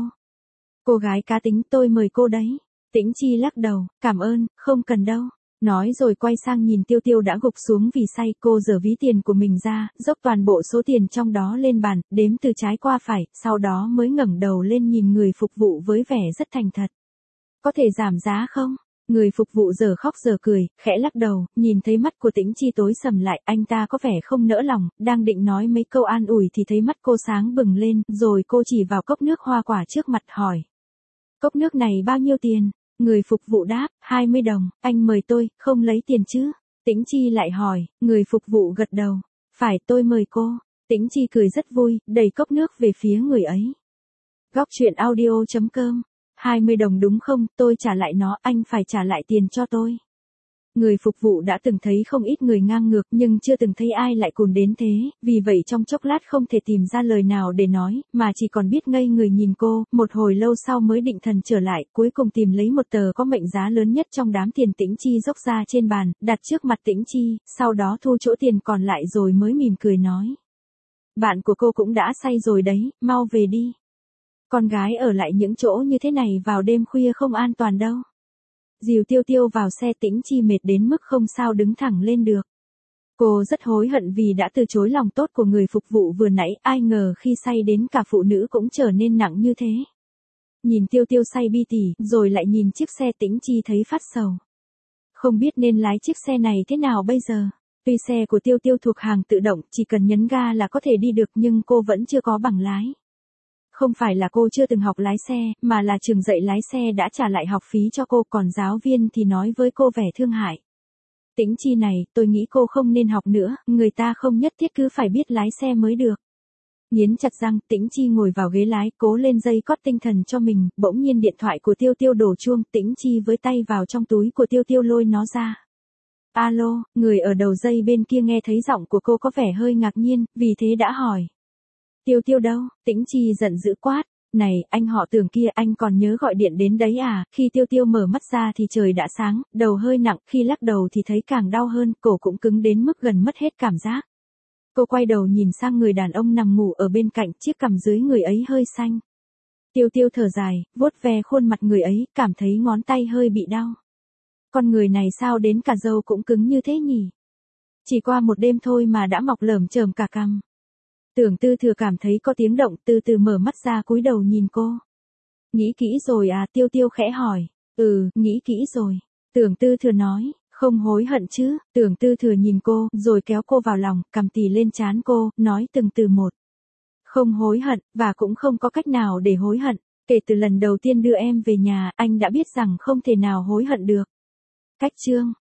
Cô gái cá tính, tôi mời cô đấy. Tĩnh Chi lắc đầu, cảm ơn, không cần đâu. Nói rồi quay sang nhìn Tiêu Tiêu đã gục xuống vì say, cô giở ví tiền của mình ra, dốc toàn bộ số tiền trong đó lên bàn, đếm từ trái qua phải, sau đó mới ngẩng đầu lên nhìn người phục vụ với vẻ rất thành thật. Có thể giảm giá không? Người phục vụ giờ khóc giờ cười, khẽ lắc đầu, nhìn thấy mắt của Tĩnh Chi tối sầm lại, anh ta có vẻ không nỡ lòng, đang định nói mấy câu an ủi thì thấy mắt cô sáng bừng lên, rồi cô chỉ vào cốc nước hoa quả trước mặt hỏi. Cốc nước này bao nhiêu tiền? Người phục vụ đáp, 20 đồng, anh mời tôi, không lấy tiền chứ? Tĩnh Chi lại hỏi, người phục vụ gật đầu, phải tôi mời cô. Tĩnh Chi cười rất vui, đẩy cốc nước về phía người ấy. Góc truyện audio.com, 20 đồng đúng không, tôi trả lại nó, anh phải trả lại tiền cho tôi. Người phục vụ đã từng thấy không ít người ngang ngược nhưng chưa từng thấy ai lại cùn đến thế, vì vậy trong chốc lát không thể tìm ra lời nào để nói, mà chỉ còn biết ngây người nhìn cô, một hồi lâu sau mới định thần trở lại, cuối cùng tìm lấy một tờ có mệnh giá lớn nhất trong đám tiền Tĩnh Chi dốc ra trên bàn, đặt trước mặt Tĩnh Chi, sau đó thu chỗ tiền còn lại rồi mới mỉm cười nói. Bạn của cô cũng đã say rồi đấy, mau về đi. Con gái ở lại những chỗ như thế này vào đêm khuya không an toàn đâu. Dìu Tiêu Tiêu vào xe, Tĩnh Chi mệt đến mức không sao đứng thẳng lên được. Cô rất hối hận vì đã từ chối lòng tốt của người phục vụ vừa nãy, ai ngờ khi say đến cả phụ nữ cũng trở nên nặng như thế. Nhìn Tiêu Tiêu say bi tỉ, rồi lại nhìn chiếc xe, Tĩnh Chi thấy phát sầu. Không biết nên lái chiếc xe này thế nào bây giờ. Tuy xe của Tiêu Tiêu thuộc hàng tự động, chỉ cần nhấn ga là có thể đi được nhưng cô vẫn chưa có bằng lái. Không phải là cô chưa từng học lái xe, mà là trường dạy lái xe đã trả lại học phí cho cô, còn giáo viên thì nói với cô vẻ thương hại. Tĩnh Chi này, tôi nghĩ cô không nên học nữa, người ta không nhất thiết cứ phải biết lái xe mới được. Nghiến chặt răng, Tĩnh Chi ngồi vào ghế lái, cố lên dây cót tinh thần cho mình, bỗng nhiên điện thoại của Tiêu Tiêu đổ chuông, Tĩnh Chi với tay vào trong túi của Tiêu Tiêu lôi nó ra. Alo, người ở đầu dây bên kia nghe thấy giọng của cô có vẻ hơi ngạc nhiên, vì thế đã hỏi. Tiêu Tiêu đâu? Tĩnh Chi giận dữ quát. Này, anh họ Tưởng kia, anh còn nhớ gọi điện đến đấy à? Khi Tiêu Tiêu mở mắt ra thì trời đã sáng, đầu hơi nặng, khi lắc đầu thì thấy càng đau hơn, cổ cũng cứng đến mức gần mất hết cảm giác. Cô quay đầu nhìn sang người đàn ông nằm ngủ ở bên cạnh, chiếc cằm dưới người ấy hơi xanh. Tiêu Tiêu thở dài, vuốt ve khuôn mặt người ấy, cảm thấy ngón tay hơi bị đau. Con người này sao đến cả râu cũng cứng như thế nhỉ? Chỉ qua một đêm thôi mà đã mọc lởm chởm cả cằm. Tưởng Tư Thừa cảm thấy có tiếng động, từ từ mở mắt ra cúi đầu nhìn cô. Nghĩ kỹ rồi à, Tiêu Tiêu khẽ hỏi. Nghĩ kỹ rồi. Tưởng Tư Thừa nói, không hối hận chứ, Tưởng Tư Thừa nhìn cô, rồi kéo cô vào lòng, cầm tì lên trán cô, nói từng từ một. Không hối hận, và cũng không có cách nào để hối hận. Kể từ lần đầu tiên đưa em về nhà, anh đã biết rằng không thể nào hối hận được. Cách chương